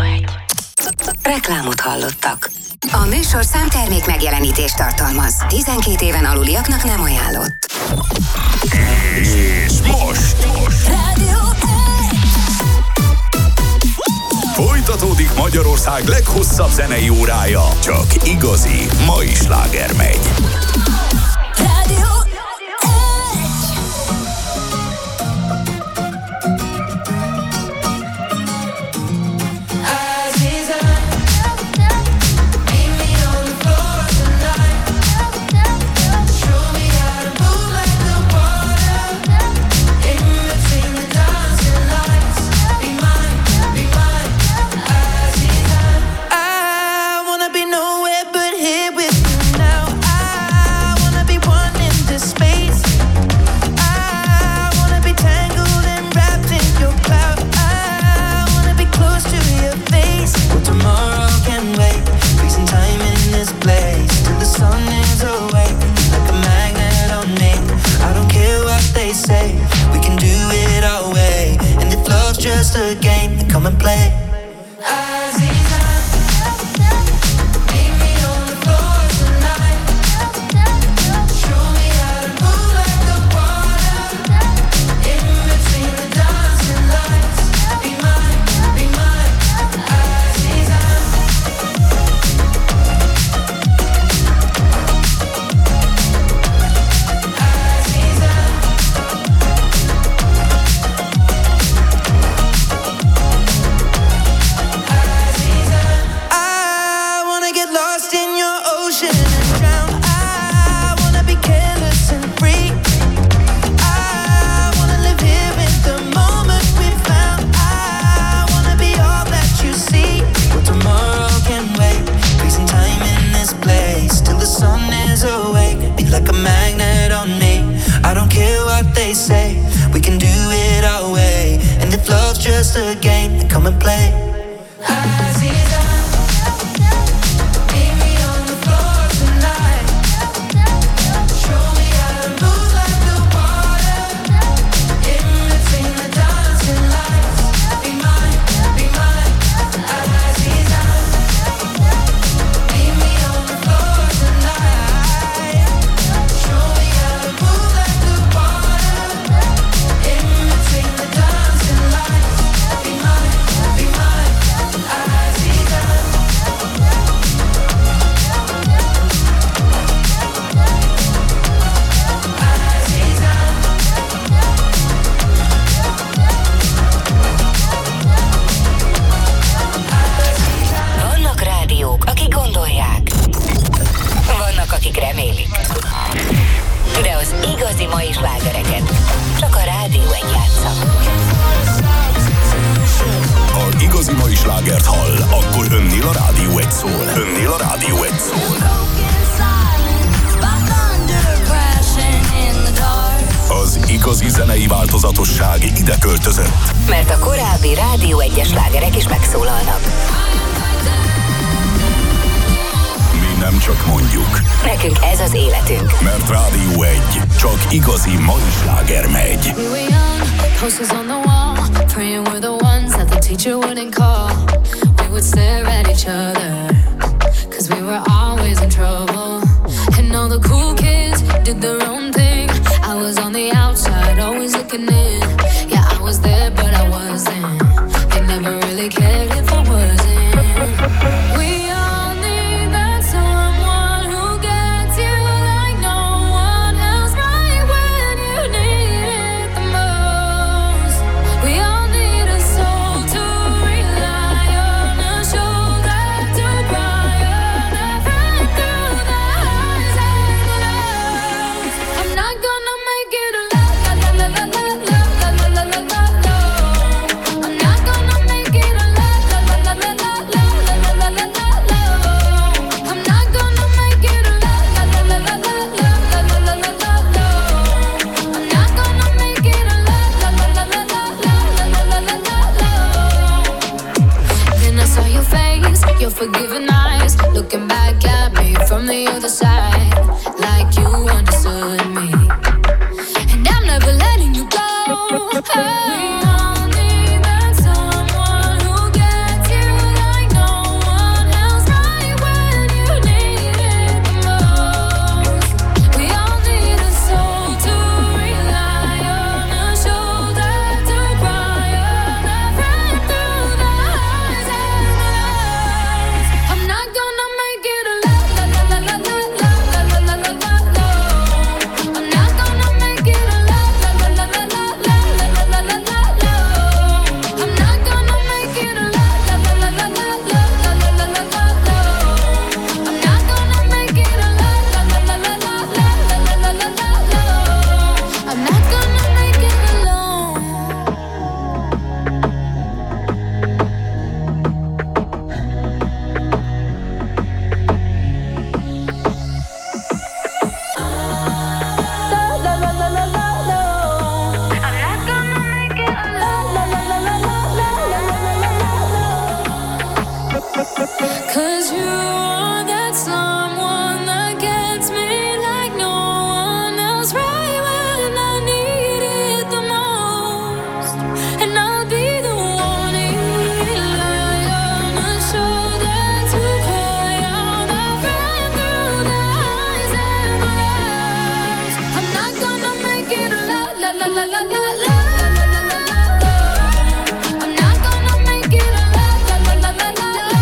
Reklámot hallottak. A műsor számtermék megjelenítést tartalmaz. tizenkét éven aluliaknak nem ajánlott. És most, most. Rádió Folytatódik Magyarország leghosszabb zenei órája. Csak igazi mai sláger megy. Rádió just a game, then come and play. Just a game, then come and play. Be mine. slágert hall, akkor önnél a Rádió egy szól. Önnél a Rádió egy szól. Az igazi zenei változatosság ide költözött. Mert a korábbi Rádió egyes slágerek is megszólalnak. Mi nem csak mondjuk. Nekünk ez az életünk. Mert Rádió egy csak igazi mai sláger megy. Posters on the wall, praying we're the ones that the teacher wouldn't call. We would stare at each other, cause we were always in trouble. And all the cool kids did their own thing. I was on the outside, always looking in. Yeah, I was there, but I wasn't. They never really cared if I wasn't. We all need that someone who gets you like no one else, right when you need it the most. We all need a soul to rely on, a shoulder to cry on, a friend through the highs and the lows. I'm not gonna make it alone. La la la la la la la la la la. I'm not gonna make it alone. La la la la la la la la la la. I'm not gonna make it alone. La la la la la la la la la la. I'm not gonna make it alone. La la la la la la la la la. Then I saw your face, your forgiving eyes, looking back at me from the other side, like you understood me. And I'm never letting you go. We all need that someone who gets you like no one else, right when you need it the most. We all need a soul to rely on, a shoulder to cry on, a friend through the highs and the lows. I'm not gonna make it alone. La la la la la la la la la la la. I'm not gonna make it alone. La la la la la la la la la la la. I'm not gonna make it alone. La la la la la la la la la la la. I'm not gonna make it alone. La la la la la la la la la la. I'm not gonna make it alone. Cause you are that someone that gets me like no one else, right when I need it the most. And I'll be the one you rely on, a shoulder to cry on, a friend through the highs and the lows. I'm not gonna make it alone. La la la la la la. I'm not gonna make it alone. La la la la la la.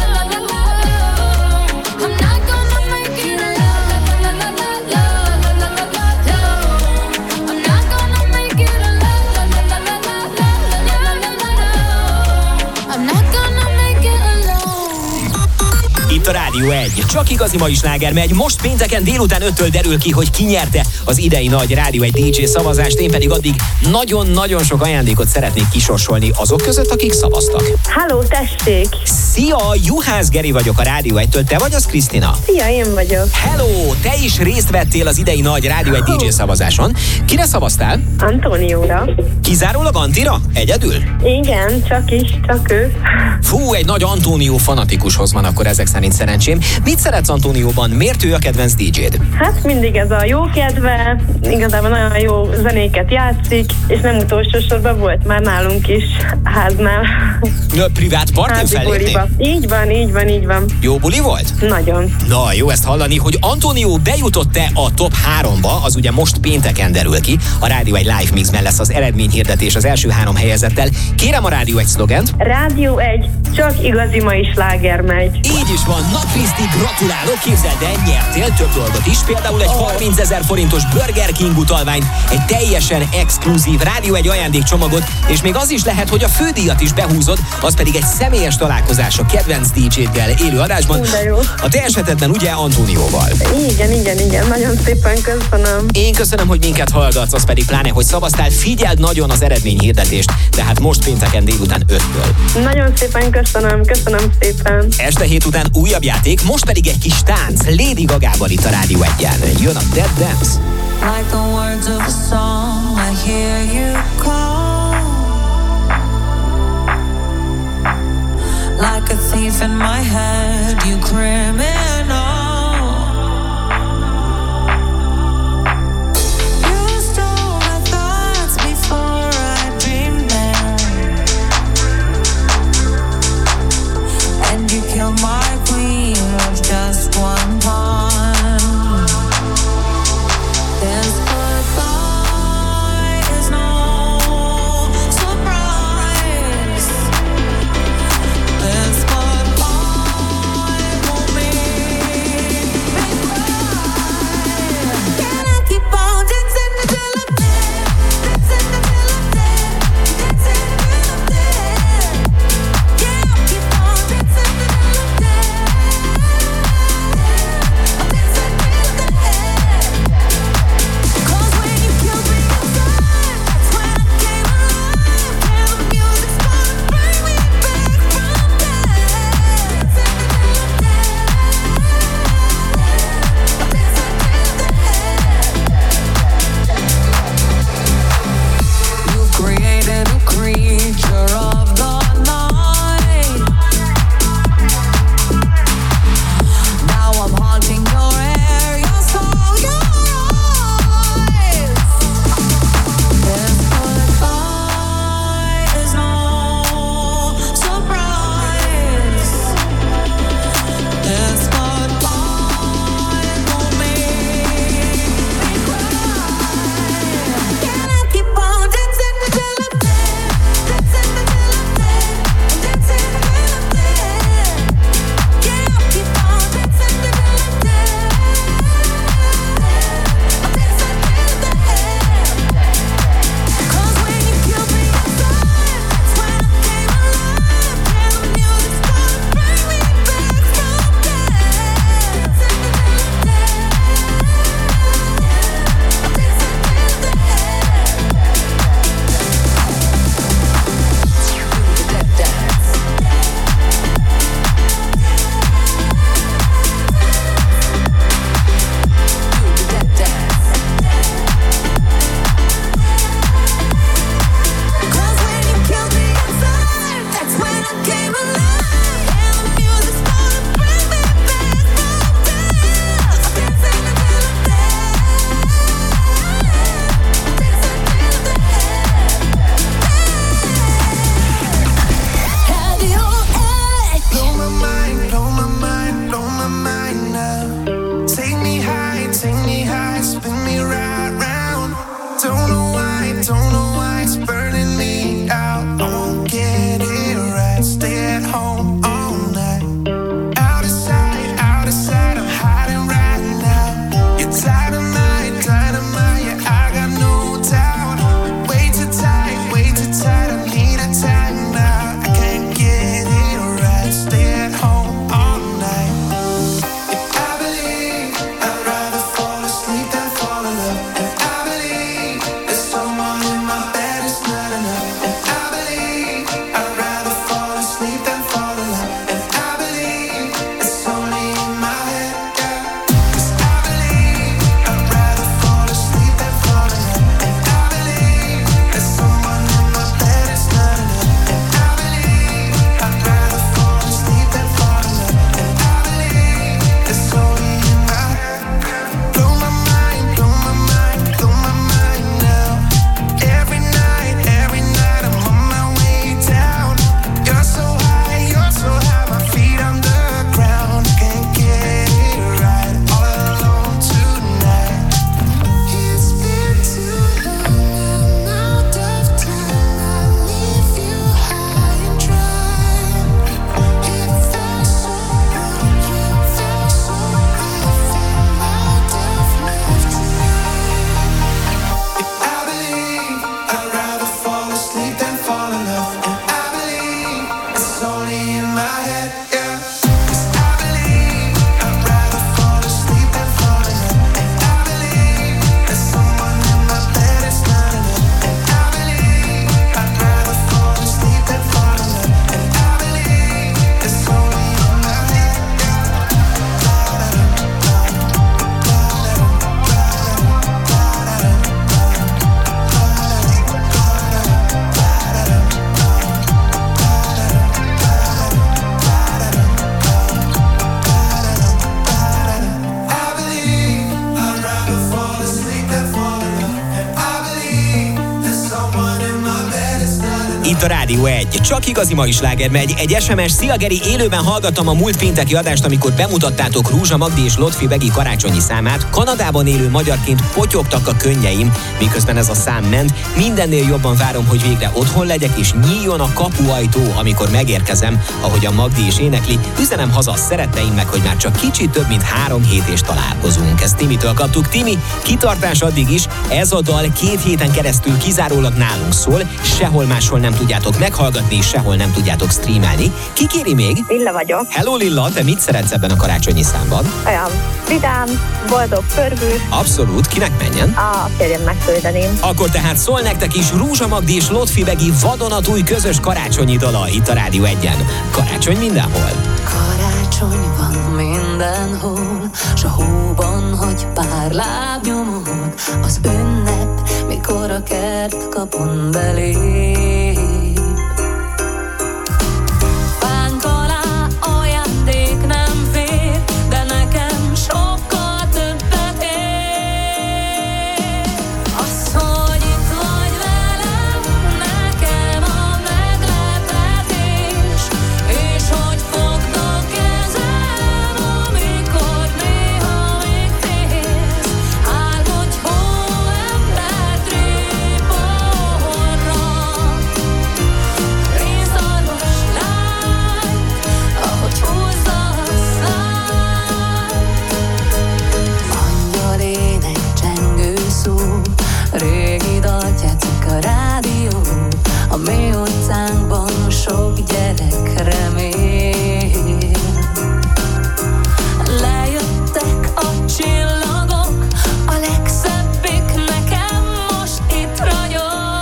I'm not gonna make it alone. La la la la la la la la. I'm not gonna make it alone. La la la la la la la la. I'm not gonna make it alone. Itt a Rádió egy. Csak igazi mai sláger megy. Most pénteken délután öttől derül ki, hogy ki nyerte az idei nagy Rádió egy dé dzsé szavazást. Én pedig addig nagyon-nagyon sok ajándékot szeretnék kisorsolni azok között, akik szavaztak. Halló, tessék! Szia, Juhász Geri vagyok a Rádió egytől. Te vagy az Krisztina? Szia, én vagyok. Hello! Te is részt vettél az idei nagy Rádió egy dé dzsé szavazáson. Kire szavaztál? Antónióra. Kizárólag Antira? Egyedül? Igen, csak is, csak ő. Fú, egy nagy Antónió fanatikushoz van akkor ezek szerint szerencsém. Mit szeretsz Antónióban? Miért ő a kedvenc dé dzséd? Hát mindig ez a jó kedve, igazából nagyon jó zenéket játszik, és nem utolsó sorban volt már nálunk is háznál. Nö, privát partin fellépni? Így van, így van, így van. Jó buli volt? Nagyon. Na, jó ezt hallani, hogy Antónió bejutott-e a top háromba, az ugye most pénteken derül ki. A Rádió egy live mixben lesz az eredményhirdetés az első három helyezettel. Kérem a Rádió egy szlogent. Rádió egy, csak igazi mai sláger megy. Így is van, na Kriszti, gratulálok, képzeld el, nyertél több dolgot is, például egy harmincezer forintos Burger King utalványt, egy teljesen exkluzív Rádió egy ajándékcsomagot, és még az is lehet, hogy a fődíjat is behúzod, az pedig egy személyes találkozás a kedvenc dé dzséddel élő adásban. A te esetedben ugye Antónióval. Igen, igen, igen, nagyon szépen köszönöm. Én köszönöm, hogy minket hallgatsz, az pedig pláne, hogy szavaztál, figyeld nagyon az eredményhirdetést, tehát most pénteken délután öttől. Nagyon szépen köszönöm. Köszönöm, köszönöm szépen. Este hét után újabb játék, most pedig egy kis tánc. Lady Gagával itt a Rádió Egyen. Jön a Dead Dance. Like the words of a song, I hear you call. Like a thief in my head, you criminal. You stole my thoughts before I dreamed them, and you killed my queen with just one pawn. This goodbye is no surprise. This goodbye won't mean Rádió egy. Csak igazi mai sláger megy. Egy es em es: Szia Geri, élőben hallgattam a múlt pénteki adást, amikor bemutattátok Rúzsa Magdi és Lotfi Begi karácsonyi számát. Kanadában élő magyarként potyogtak a könnyeim, miközben ez a szám ment. Mindennél jobban várom, hogy végre otthon legyek, és nyíljon a kapuajtó, amikor megérkezem, ahogy a Magdi is énekli. Üzenem haza a szeretteimnek, hogy már csak kicsit több mint három hét és találkozunk. Ezt Timitől kaptuk. Timi, kitartás addig is. Ez a dal két héten keresztül kizárólag nálunk szól, sehol máshol nem tudjátok meghallgatni, és sehol nem tudjátok streamelni. Ki kéri még? Lilla vagyok. Hello Lilla, te mit szeretsz ebben a karácsonyi számban? Olyan vidám, boldog, pörgős. Abszolút, kinek menjen? A férjemnek küldeném. Akkor tehát szól nektek is Rúzsa Magdi és Lotfi Begi vadonatúj közös karácsonyi dala itt a Rádió egyen. Karácsony mindenhol. Karácsony van mindenhol, s a hóban hagy pár lábnyomot. Az ünnep, mikor a kert kapun belép. Fánk alá ajándék nem fér, de nekem sokkal többet ér. Az, hogy itt vagy velem, nekem a meglepetés, és hogy fogd a kezem, amikor néha még félsz. Álmodj hóember tréborra, rézarvas lány, ahogy húzza a szád. Angyal ének, csengő szó, régi dalt játszik a rádió. A mi utcánkban sok gyerek remél. Lejöttek a csillagok, a legszebbik nekem most itt ragyog.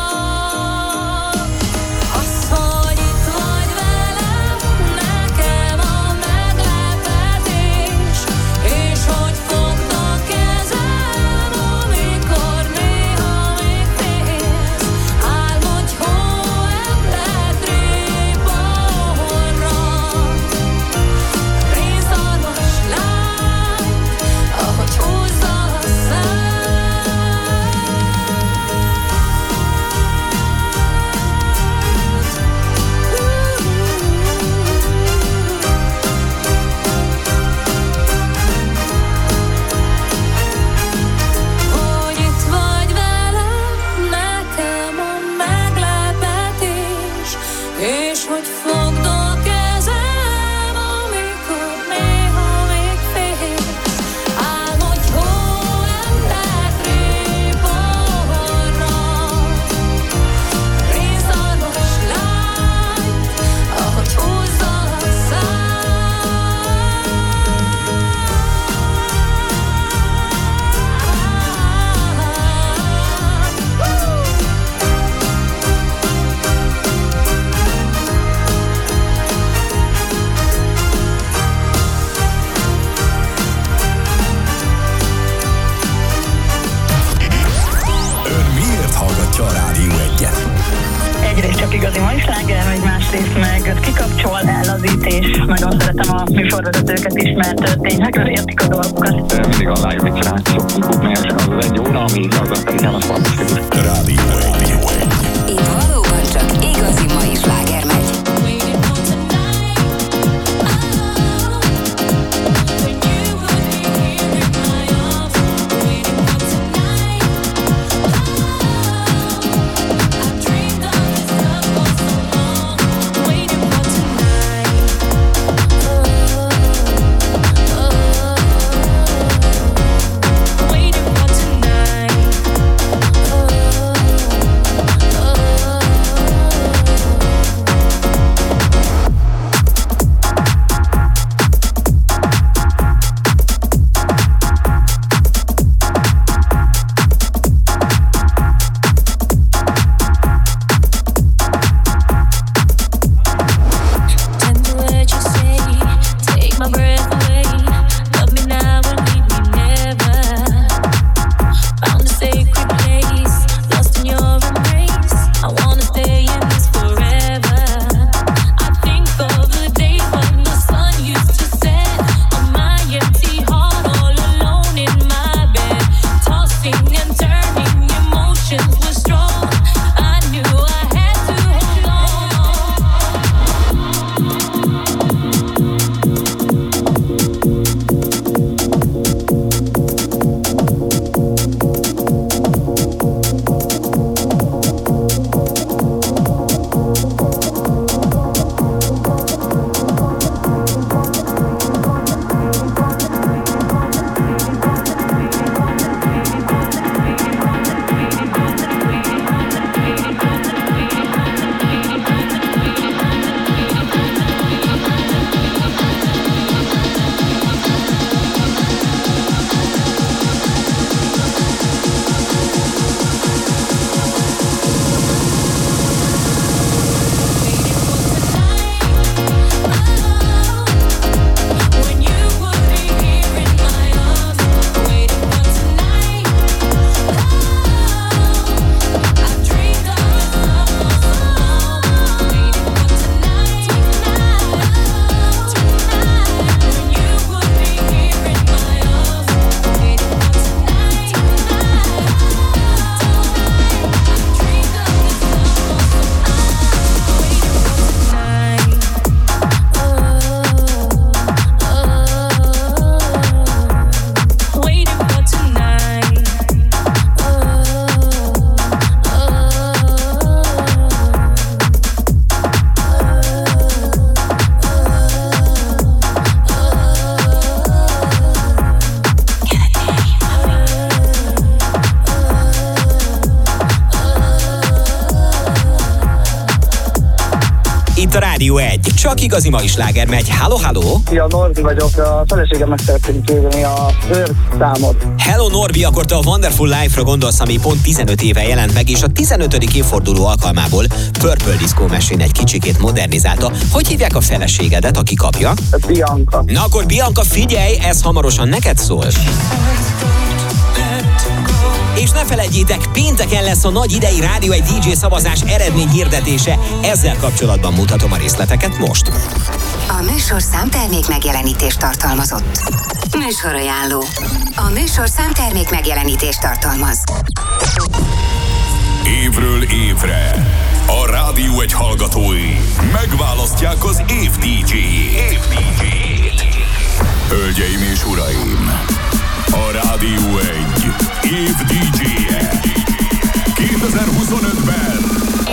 Az, hogy itt vagy velem, nekem a meglepetés, és hogy fogd a kezem, amikor néha még félsz. Álmodj hóember tréborra, rézarvas lány, ahogy húzza a szád. Hogy itt vagy velem, nekem a meglepetés, és hogy fogd a kezem, amikor néha még félsz. Álmodj hóember tréborra, rézarvas lány, ahogy húzza a szád. Ön miért hallgatja a Rádió egyet? Egyrészt csak igazi mai sláger, meg másrészt meg kikapcsol, ellazítés. Nagyon szeretem a műsorvezetőket is, mert tényleg értik a dolgokat. Mindig a live mixrát szoktunk húzni, és az egy óra, ami az szerintem az fantasztikus. Rádió egy. Itt valóban csak igazi mai sláger megy. Waiting for tonight. Rádió egy. Csak igazi mai sláger megy. Halló, halló! Szia, Norbi vagyok. A feleségemnek szeretném küldeni a Earth számot. Hello, Norbi, akkor te a Wonderful Life-ra gondolsz, ami pont tizenöt éve jelent meg, és a tizenötödik évforduló alkalmából Purple Disco Machine egy kicsikét modernizálta. Hogy hívják a feleségedet, aki kapja? Bianca. Na akkor Bianca, figyelj, ez hamarosan neked szól. És ne felejtjétek, pénteken lesz a nagy idei Rádió egy dé dzsé szavazás eredmény hirdetése. Ezzel kapcsolatban mutatom a részleteket most. A műsorszám termék megjelenítést tartalmazott. Műsorajánló. A műsorszám termék megjelenítést tartalmaz. Évről évre a Rádió egy hallgatói megválasztják az év dé dzséjét. Hölgyeim és uraim, a Rádió egy év dé dzséje kétezer-huszonötben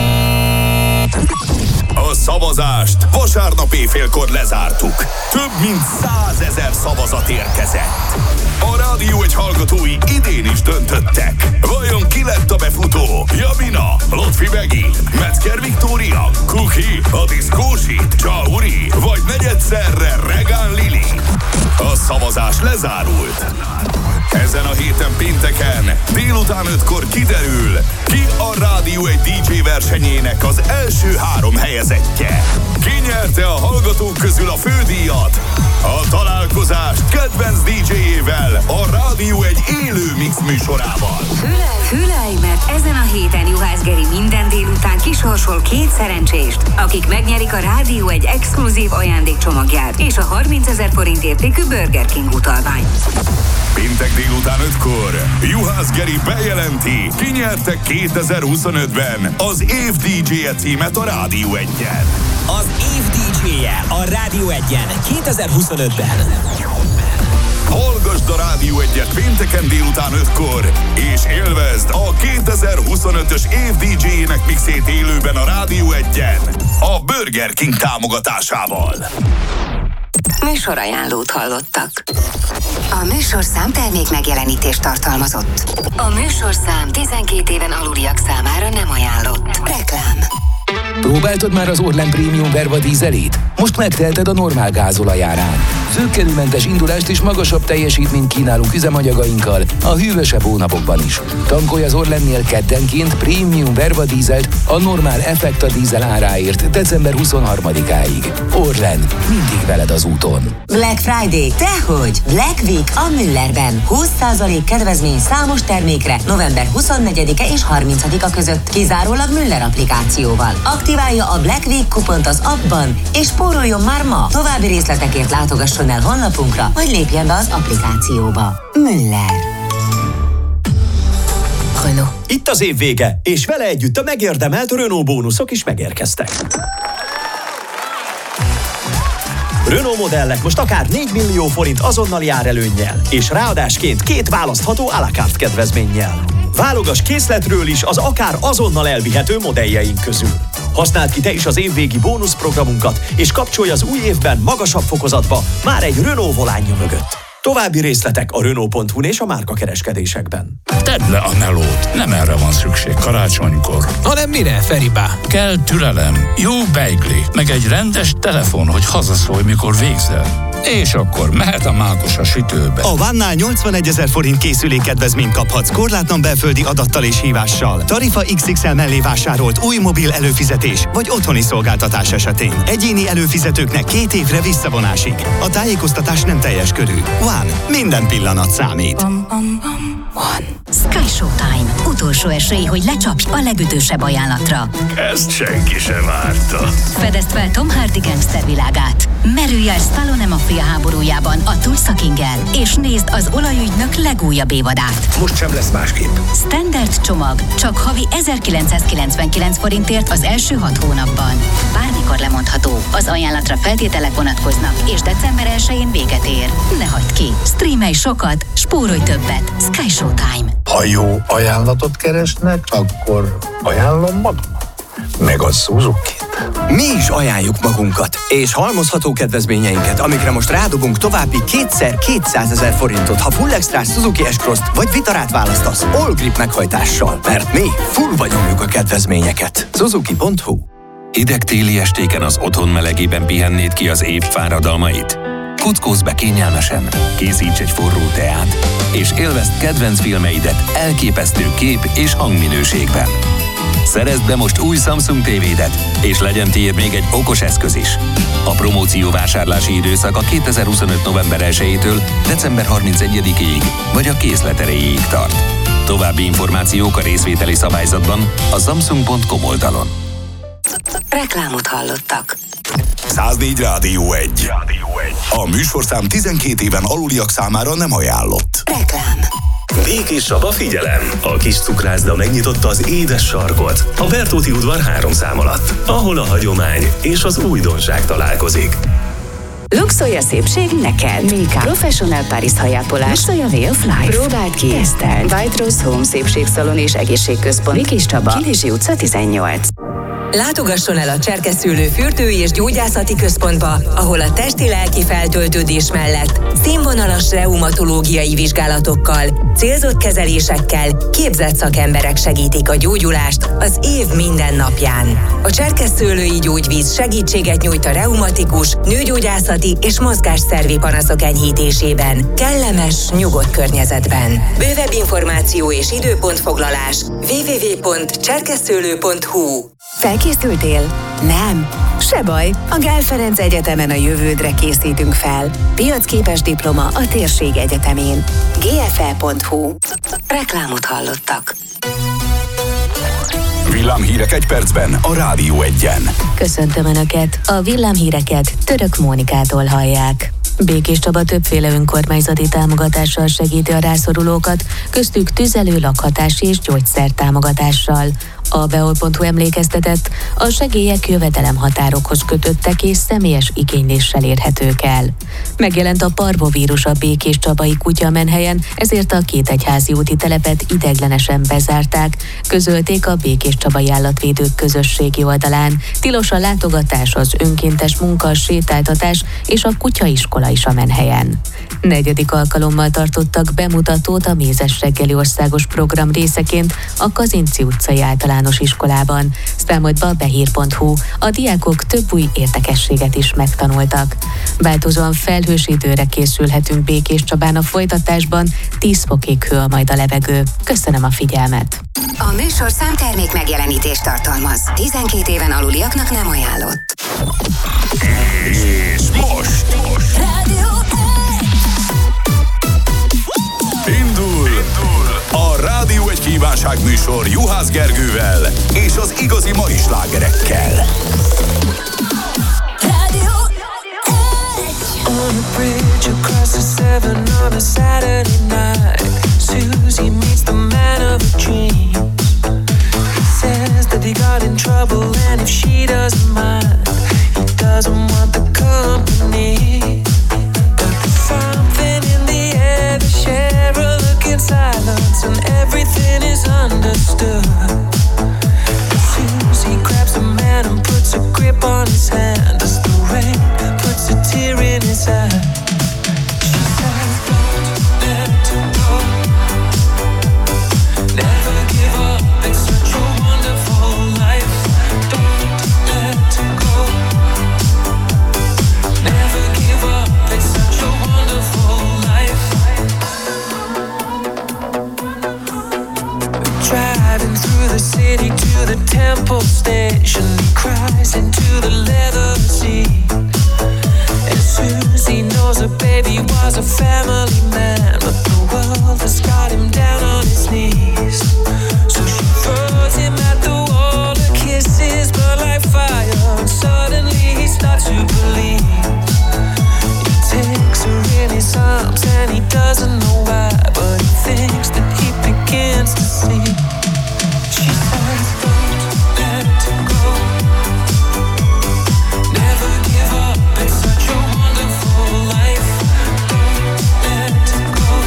a szavazást vasárnap éjfélkor lezártuk. Több mint százezer szavazat érkezett. A Rádió egy hallgatói idén is döntöttek. Vajon ki lett a befutó? Javina, Lotfi Begi, Metzger Viktória, Kuki, a Diszkósi, Csauri, vagy negyedszerre Regán Lili? A szavazás lezárult. Ezen a héten pénteken délután ötkor kiderül, ki a Rádió egy dé dzsé versenyének az első három helyezettje. Ki nyerte a hallgatók közül a fődíjat? A találkozást kedvenc dé dzséjével, a Rádió egy élő mix műsorával. Hülej, hülej, mert ezen a héten Juhász Geri minden délután kisorsol két szerencsést, akik megnyerik a Rádió egy exkluzív ajándékcsomagját és a harmincezer forint értékű Burger King utalványt. Péntek délután ötkor Juhász Geri bejelenti, ki nyerte kétezer-huszonötben az év dé dzséje címet a Rádió egyen. Az év dé dzséje a Rádió egyen kétezer-huszonötben. Hallgasd a Rádió egyet pénteken délután ötkor, és élvezd a kétezer-huszonötös év dé dzséjének mixét élőben a Rádió egyen a Burger King támogatásával. Műsorajánlót hallottak. A műsorszám termék megjelenítést tartalmazott. A műsorszám tizenkét éven aluliak számára nem ajánlott. Reklám. Próbáltad már az Orlen Premium Verva dízelét? Most megteheted a normál gázolajárán. Zökkenőmentes indulást és magasabb teljesítményt kínálunk üzemanyagainkkal a hűvösebb hónapokban is. Tankolj az Orlennél keddenként Premium Verva dízelt a normál Effekta dízel áráért december huszonharmadikáig. Orlen, mindig veled az úton. Black Friday, tehogy! Black Week a Müllerben. húsz százalék kedvezmény számos termékre november huszonnegyedike és harmincadika között kizárólag Müller applikációval. Aktiválja a Black Week kupont az appban, és spóroljon már ma. További részletekért látogasson el honlapunkra, vagy lépjen be az applikációba. Müller. Renault. Itt az év vége, és vele együtt a megérdemelt Renault bónuszok is megérkeztek. Renault modellek most akár négy millió forint azonnali árelőnnyel, és ráadásként két választható à la carte kedvezménnyel. Válogass készletről is az akár azonnal elvihető modelljeink közül. Használd ki te is az évvégi bónuszprogramunkat, és kapcsolj az új évben magasabb fokozatba már egy Renault volánja mögött. További részletek a Renault pont hu és a márkakereskedésekben. Tedd le a melót, nem erre van szükség karácsonykor. Hanem mire, Feribá? Kell türelem, jó beigli, meg egy rendes telefon, hogy hazaszólj, mikor végzel. És akkor mehet a mákos a sütőbe. A Vánnál nyolcvanegyezer forint készülékkedvezményt kaphatsz korlátlan belföldi adattal és hívással. Tarifa iksz iksz el mellé vásárolt új mobil előfizetés vagy otthoni szolgáltatás esetén. Egyéni előfizetőknek két évre visszavonásig. A tájékoztatás nem teljes körű. One. Minden pillanat számít. One. Sky Showtime. Utolsó esély, hogy lecsapj a legütősebb ajánlatra. Ezt senki sem várta. Fedezd fel Tom Hardy gangster világát. Merülj el Stallone maffia háborújában a Tulsa King-el, és nézd az olajügynök legújabb évadát. Most sem lesz másképp. Standard csomag. Csak havi ezerkilencszázkilencvenkilenc forintért az első hat hónapban. Bármikor lemondható. Az ajánlatra feltételek vonatkoznak, és december elsején véget ér. Ne hagyd ki. Streamelj sokat, spórolj többet. Sky Showtime. Ha jó ajánlatot keresnek, akkor ajánlom magam. Meg a Suzuki-t. Mi is ajánljuk magunkat, és halmozható kedvezményeinket, amikre most rádobunk további kétszer kétszázezer forintot, ha full extra Suzuki S-Cross-t vagy Vitarát választasz All Grip meghajtással, mert mi fullba nyomjuk a kedvezményeket. Suzuki pont hu. Hideg-téli estéken az otthon melegében pihennéd ki az év fáradalmait? Kuckózz be kényelmesen, készíts egy forró teát, és élvezd kedvenc filmeidet elképesztő kép- és hangminőségben. Szerezd be most új Samsung tévédet, és legyen tiéd még egy okos eszköz is. A promóció vásárlási időszak a kétezer-huszonöt november elsejétől december harmincegyedikéig, vagy a készlet erejéig tart. További információk a részvételi szabályzatban a samsung pont com oldalon. Reklámot hallottak. száznégy Rádió egy. A műsorszám tizenkét éven aluliak számára nem ajánlott. Reklám. Békés Csaba, figyelem! A kis cukrászda megnyitotta az édes sarkot a Bertóti udvar három szám alatt, ahol a hagyomány és az újdonság találkozik. Luxolja szépség neked. Make-up, Professional Paris hajápolás, Luxolja Way of Life. Próbáld ki, teszteld. White Rose Home szépségszalon és egészségközpont. Békés Csaba, Kilési utca tizennyolc. Látogasson el a Cserkeszőlő Fürdői és Gyógyászati Központba, ahol a testi-lelki feltöltődés mellett színvonalas reumatológiai vizsgálatokkal, célzott kezelésekkel képzett szakemberek segítik a gyógyulást az év minden napján. A Cserkeszőlői Gyógyvíz segítséget nyújt a reumatikus, nőgyógyászati és mozgásszervi panaszok enyhítésében, kellemes, nyugodt környezetben. Bővebb információ és időpontfoglalás double-u double-u double-u pont cserkeszőlő pont hu. Felkészültél? Nem? Se baj, a Gál Ferenc Egyetemen a jövődre készítünk fel. Piacképes diploma a Térség Egyetemén. gé ef e pont hu. Reklámot hallottak. Villámhírek egy percben a Rádió egyen. Köszöntöm Önöket! A villámhíreket Török Mónikától hallják. Békés Csaba többféle önkormányzati támogatással segíti a rászorulókat, köztük tüzelő, lakhatási és gyógyszertámogatással. A beol pont hu emlékeztetett, a segélyek jövedelemhatárokhoz kötöttek és személyes igényléssel érhetők el. Megjelent a parvovírus a Békés Csabai Kutyamenhelyen, ezért a két egyházi úti telepet ideiglenesen bezárták, közölték a Békés Csabai Állatvédők közösségi oldalán. Tilos a látogatás, az önkéntes munka, a sétáltatás és a kutyaiskola is a menhelyen. Negyedik alkalommal tartottak bemutatót a Mézes reggeli országos program részeként a Kazinczy utcai általános iskolában. Számolt be a behír pont hu, a diákok több új érdekességet is megtanultak. Változóan felhős időre készülhetünk Békés Csabán a folytatásban, tíz fokig hűl majd a levegő. Köszönöm a figyelmet! A műsorszám termék megjelenítést tartalmaz. tizenkét éven aluliaknak nem ajánlott. És most! most. Indul! Indul! A Rádió egy kívánságműsor Juhász Gergővel és az igazi mai slágerekkel. On a bridge across the Severn on a Saturday night, Susie meets the man of her dreams. He says that he got in trouble and if she doesn't mind, he doesn't want the company. But there's something in the air, they share a look in silence and everything is understood. Susie grabs the man and puts a grip on his hand as the rain puts a tear in his eye. She says, don't let him go. Never give up, it's such a wonderful life. Don't let him go. Never give up, it's such a wonderful life. Driving through the city to the Temple Station, he cries into the leather seat. And Susie knows her baby was a family man, but the world has got him down on his knees. So she throws him at the wall, her kisses burn like fire, and suddenly he starts to believe. He takes her in his arms and he doesn't know why, but he thinks that he begins to see. She says, don't let him go. Never give up, it's such a wonderful life. Don't let him go.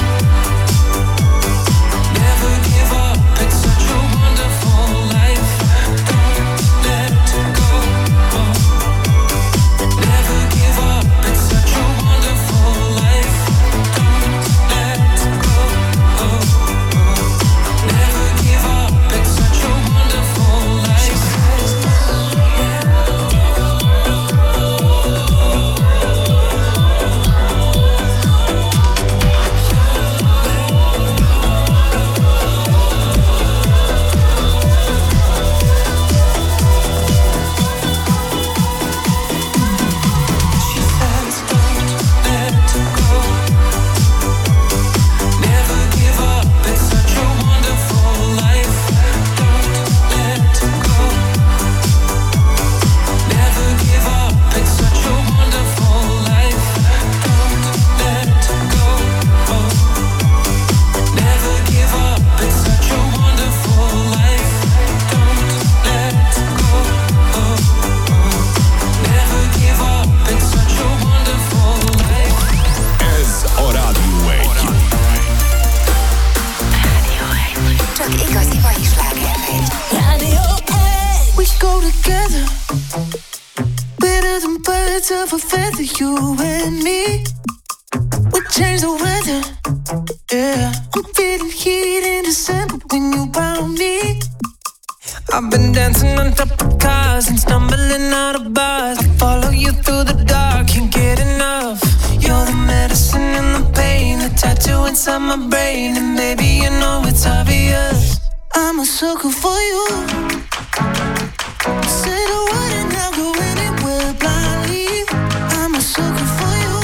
birds of a feather, you and me. We change the weather, yeah. I'm feeling heat in December when you found me. I've been dancing on top of cars and stumbling out of bars. I follow you through the dark, can't get enough. You're the medicine and the pain, the tattoo inside my brain. And baby, you know it's obvious, I'm a sucker for you. Say the word and I'll go anywhere blindly. I'm a sucker for you,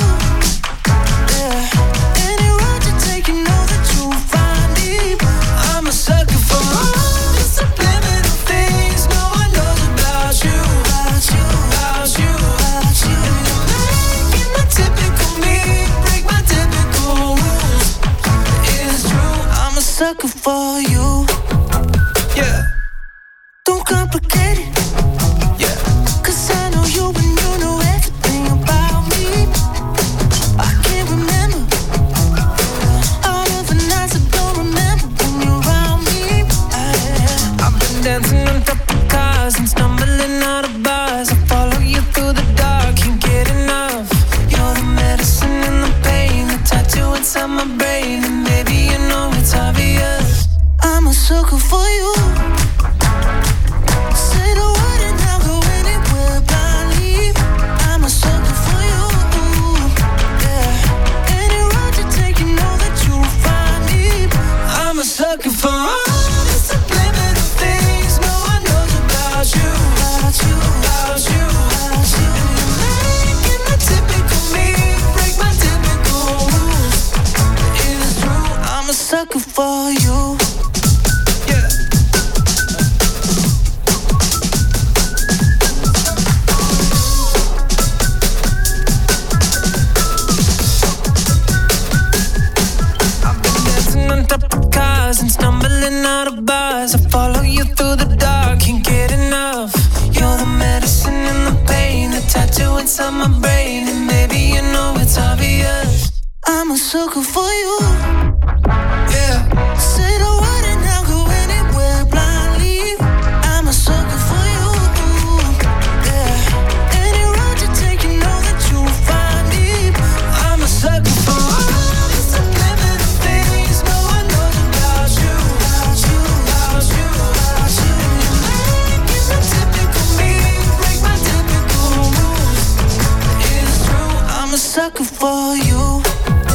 yeah. Any road you take, you know that you'll find me. I'm a sucker for all the subliminal things no one knows about you, about you, about you, about you. You're making my typical me break my typical rules. It's true, I'm a sucker for you, yeah. Don't complicate it, yeah. Cause I know you and you know everything about me. I can't remember all of the nights I don't remember when you're around me. I, I've been dancing on top of cars and stumbling out of bars. I follow you through the dark, can't get enough. You're the medicine and the pain, the tattoo inside my brain. And baby, you know it's obvious, I'm a sucker for you. Say the word and I'll go anywhere blindly. I'm a sucker for you, yeah. Any road you take, you know that you'll find me. I'm a sucker for all the subliminal things no one knows about you, about you, about you, about you. You're making the typical me break my typical rules. It's true, I'm a sucker for you, yeah. On top of cars and stumbling out of bars. I follow you through the dark, can't get enough. You're the medicine and the pain, the tattoo inside my brain. And baby, you know it's obvious, I'm a sucker for you, yeah. Say the word and I'll go anywhere blindly. I'm a sucker for you, yeah. Any road you take, you know that you'll find me. I'm a sucker for all the subliminal things no one knows about you, about you, about you, about you. You're making the typical me break my typical rules. It's true, I'm a sucker for you.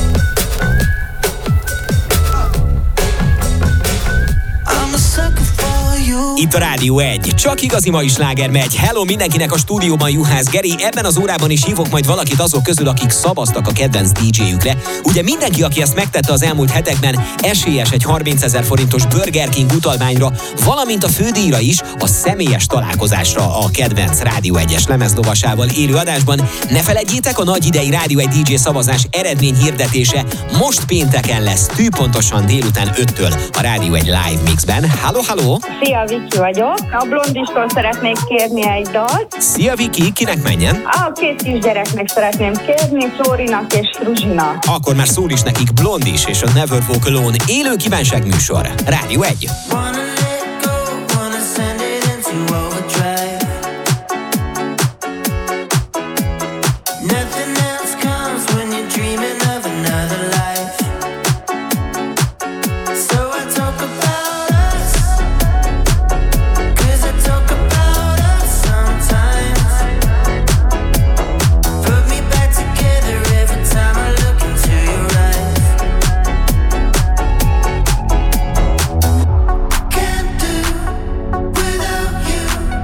I'm a sucker for you. Itt a Rádió egy. Csak igazi mai sláger megy. Hello mindenkinek a stúdióban, Juhász Geri. Ebben az órában is hívok majd valakit azok közül, akik szavaztak a kedvenc dé dzséjükre. Ugye mindenki, aki ezt megtette az elmúlt hetekben, esélyes egy harmincezer forintos Burger King utalványra, valamint a fődíjra is, a személyes találkozásra a kedvenc Rádió egyes lemezlovasával élő adásban. Ne feledjétek, a nagy idei Rádió egy dé dzsé szavazás eredmény hirdetése most pénteken lesz, tűpontosan délután öttől a Rádió egy live mixben. Halló, halló! Szia, Viki vagyok. A Blondistól szeretnék kérni egy dalt. Szia, Viki, kinek menjen? A két kisgyereknek szeretném kérni, Flórinak és Fruzsinak. Akkor már szól is nekik Blondis és a Never Walk Alone élő kívánság műsor. Rádió egy. Can't do without you.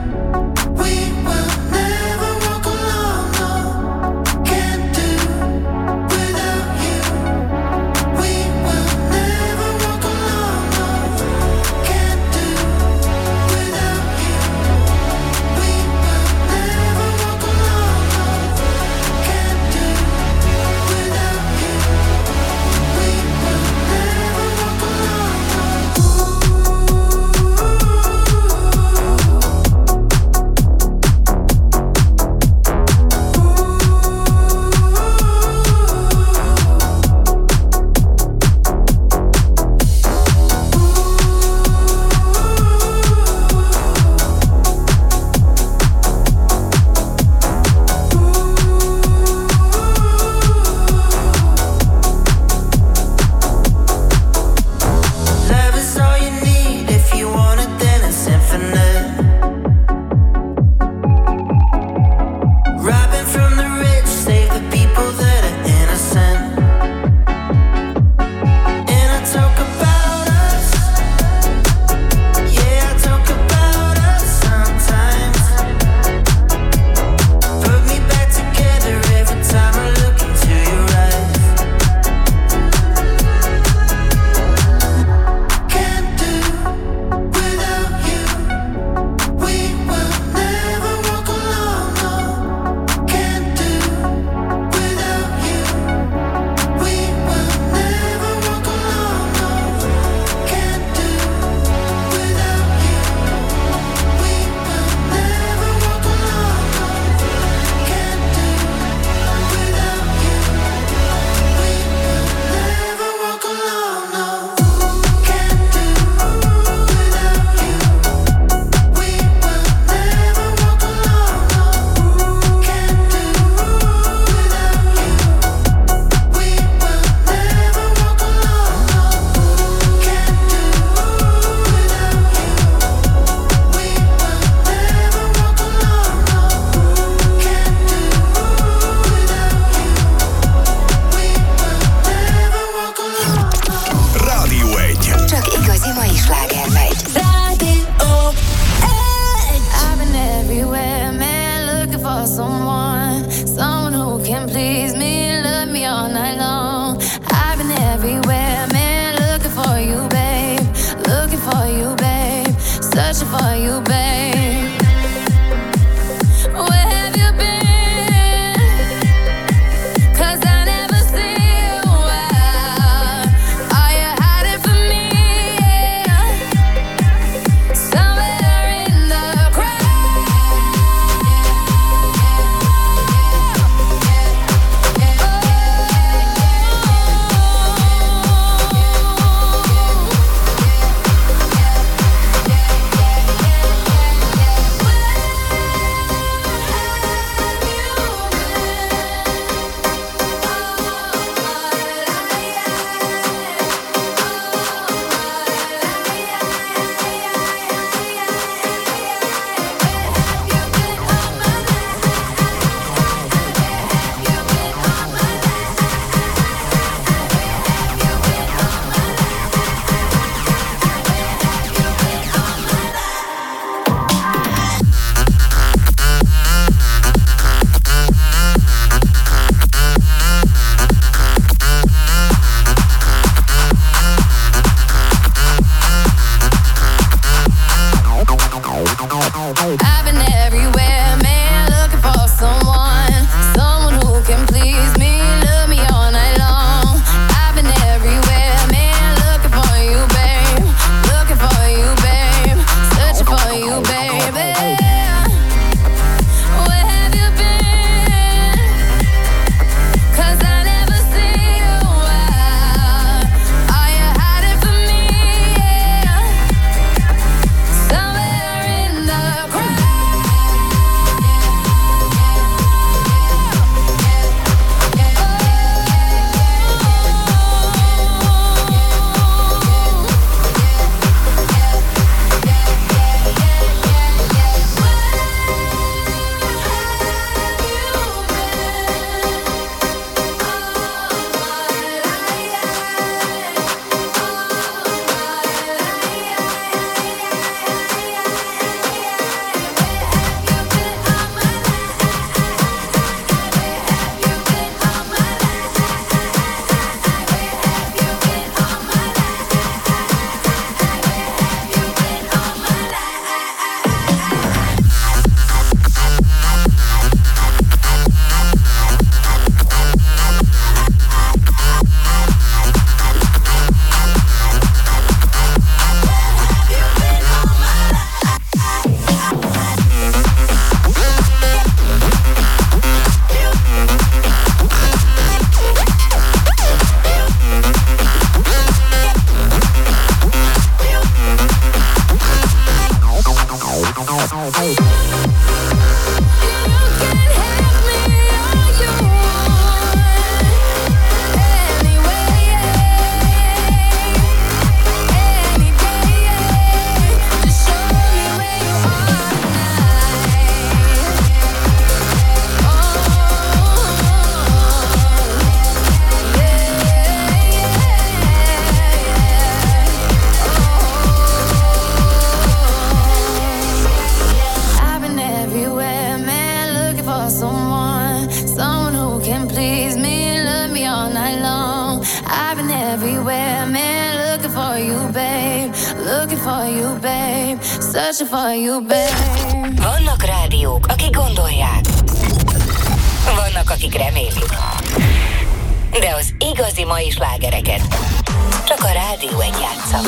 all night long. I've been everywhere, man, looking for you, babe. Looking for you, babe. Searching for you, babe. Vannak rádiók, akik gondolják. Vannak, akik remélik. De az igazi mai slágereket csak a Rádió egy játsza.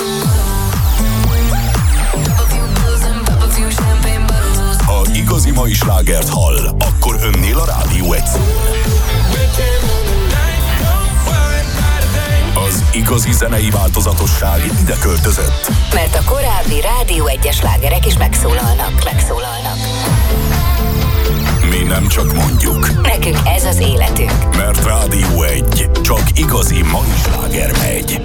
Ha igazi mai slágert hall, akkor önnél a Rádió egy szól. Az igazi zenei változatosság ide költözött. Mert a korábbi Rádió egyes slágerek is megszólalnak, megszólalnak. Mi nem csak mondjuk. Nekünk ez az életünk. Mert Rádió egy, csak igazi mai sláger megy.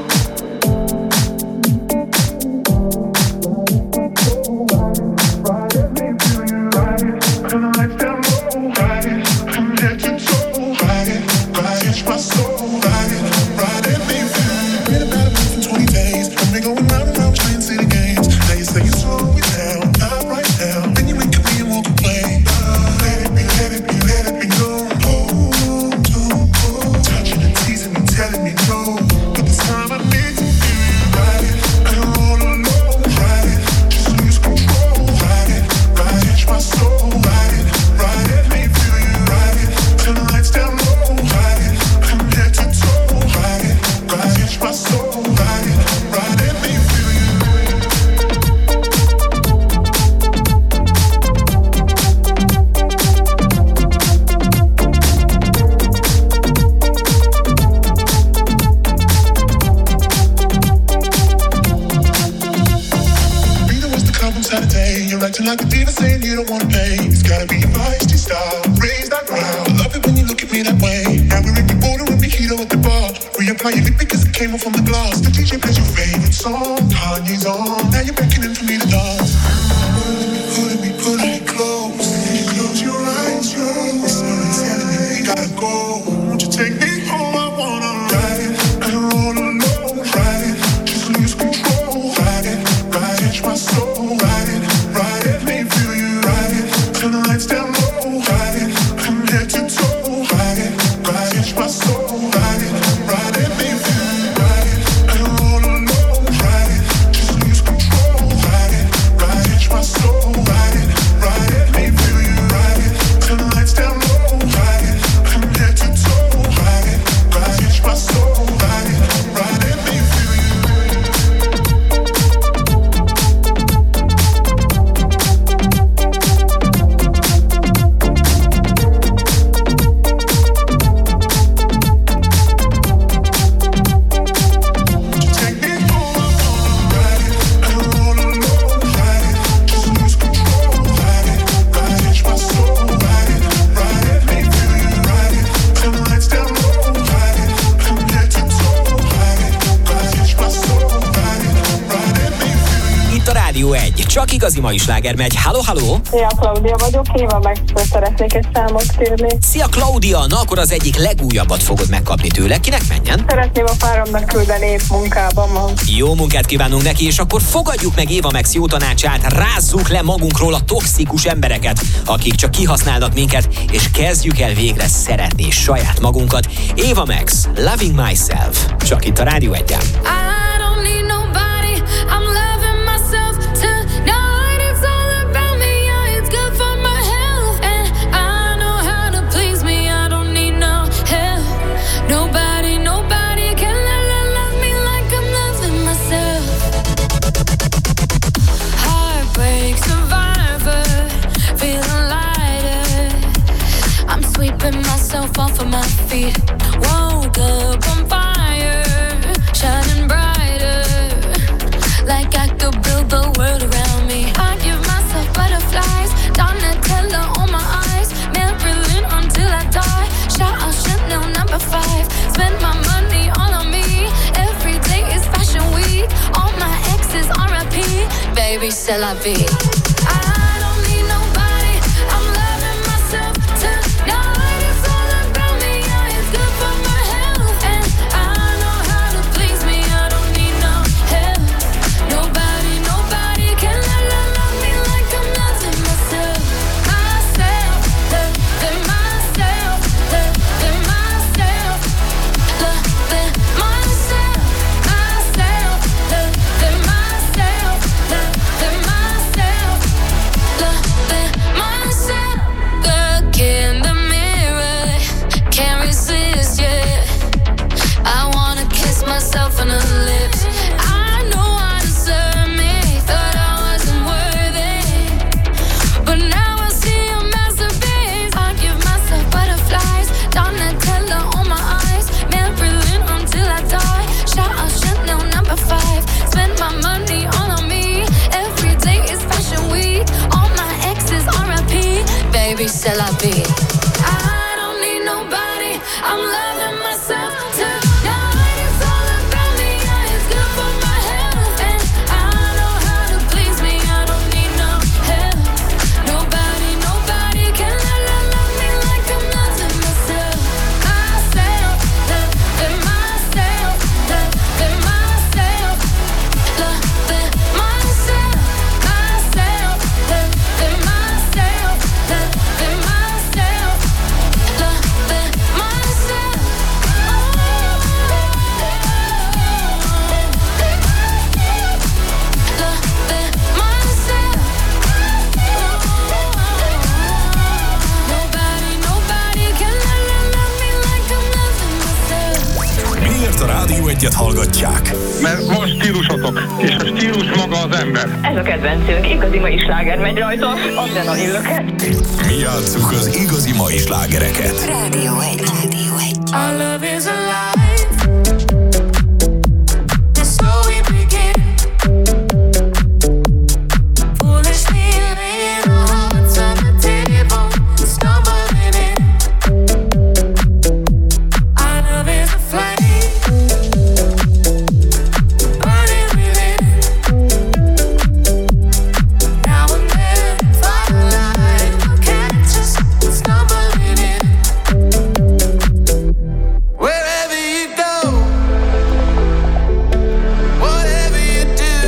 Like a diva saying you don't wanna pay. It's gotta be your feisty style. Raise that ground. I love it when you look at me that way. Now we're in the border and mojito at the bar. Reapply your lip because it came off from the glass. The D J plays your favorite song. Kanye's on. Now you're beckoning for me to dance. Pulling me, pulling me close. Close your eyes, yo. It's telling me we gotta go. Won't you take me home? I wanna ride it. I don't wanna know. Ride it. Just lose control. Ride it. Ride it. My soul. Ride it. Ride it. Turn the lights down low, ride it, from head to toe, ride it, ride it, my soul, ride it, ride it, me feel it, ride it, I don't wanna know, ride it, just lose control, ride it, ride it, my soul, ride it, ride it, me feel it, ride it, turn the lights down low, ride it, from head to toe, ride it, ride it, my soul, ride it, ride it, me feel it. egy. Csak igazi mai sláger megy. Halló, halló! Szia, Klaudia vagyok, Éva meg szeretnék egy számot kérni. Szia, Klaudia! Na akkor az egyik legújabbat fogod megkapni tőle. Kinek menjen? Szeretném a páromnak küldeni, épp munkában van. Jó munkát kívánunk neki, és akkor fogadjuk meg Éva Max jó tanácsát, rázzuk le magunkról a toxikus embereket, akik csak kihasználnak minket, és kezdjük el végre szeretni saját magunkat. Éva Max, Loving Myself. Csak itt a Rádió egyen. Off of my feet, woke up on fire, shining brighter, like I could build the world around me. I give myself butterflies, Donatella on my eyes, Marilyn until I die. Shout out Chanel number five, spend my money all on me. Every day is fashion week, all my exes R I P. Baby, c'est la vie. I don't need nobody, I'm loving myself tonight. egyet hallgatják. Mert van stílusotok, és a stílus maga az ember. Ez a kedvencünk, igazi mai sláger megy rajta, adrenalin-löket. Mi játsszuk az igazi mai slágereket. Rádió egy. Rádió egy. Our love is alive. And so we begin. Foolishly laying our hearts on the table, stumbling in. Our love is a flame, burning within. Now and then, firelight will catch us stumbling in. Wherever you go, whatever you do,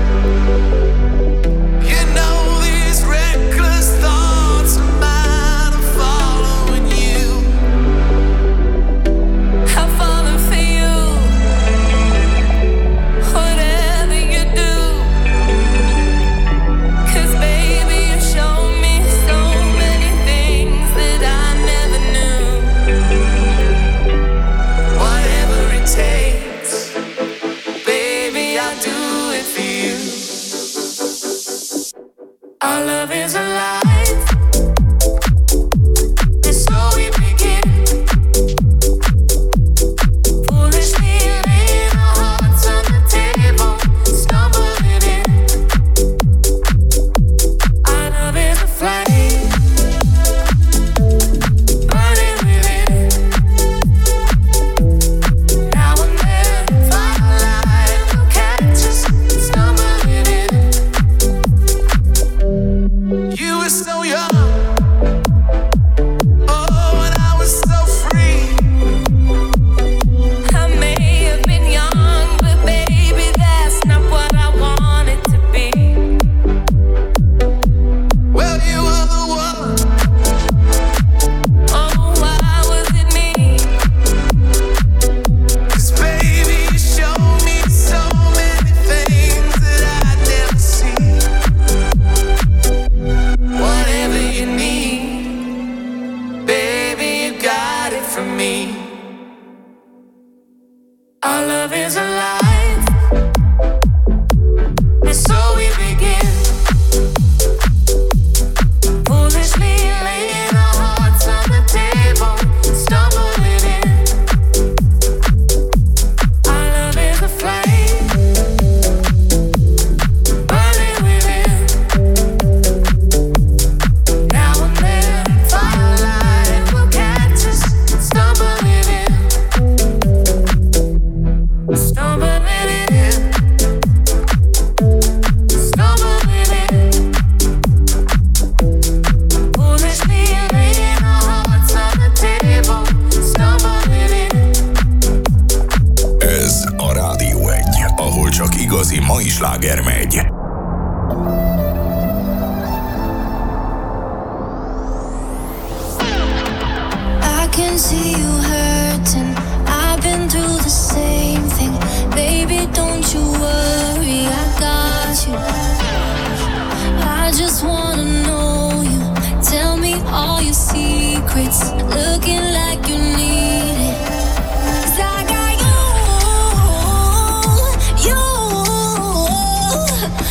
you know these reckless thoughts of mine are following you. I'm falling for you. Whatever you do, 'cause baby you show me so many things that I never knew. Whatever it takes, baby, I'll do it for you. Our love is alive, and so we begin. Foolishly laying our hearts on the table, stumbling in. Our love is a flame, burning within. Now and then, firelight will catch us stumbling in. You were so young, oh, and I was so free. I may have been young, but baby, that's not what I wanted to be. Well, you were the one. Oh, why was it me? 'Cause baby, you showed me so many things that I'd never seen. Whatever you need, baby, you got it from me. Our love is alive, and so we begin. Foolishly laying our hearts on the table, stumbling in. Our love is a flame, burning within. Now and then, firelight will catch us stumbling in. Stumbling in. Stumbling in. Foolishly laying our hearts on the table, stumbling in. Ez a Rádió egy, ahol csak igazi mai sláger megy. I can see you hurting. I've been through the same thing. Baby, don't you worry, I got you. I just wanna know you. Tell me all your secrets. Looking like you need it. 'Cause I got you, you.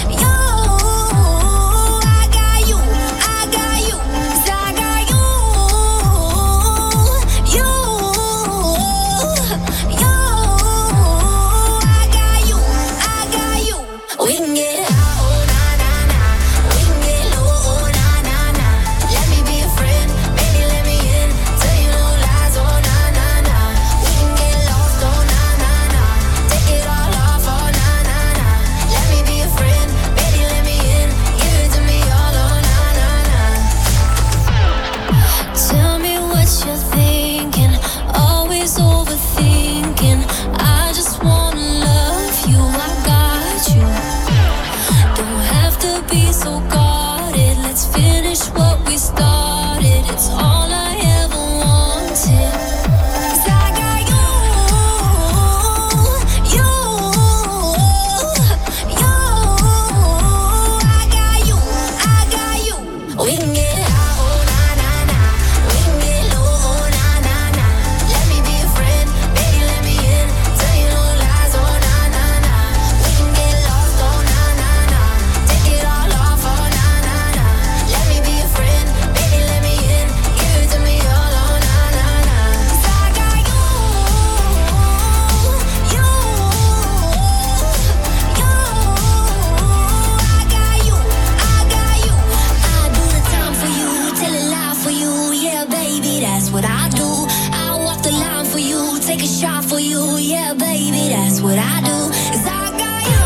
take a shot for you, yeah, baby, that's what I do. 'Cause I got you,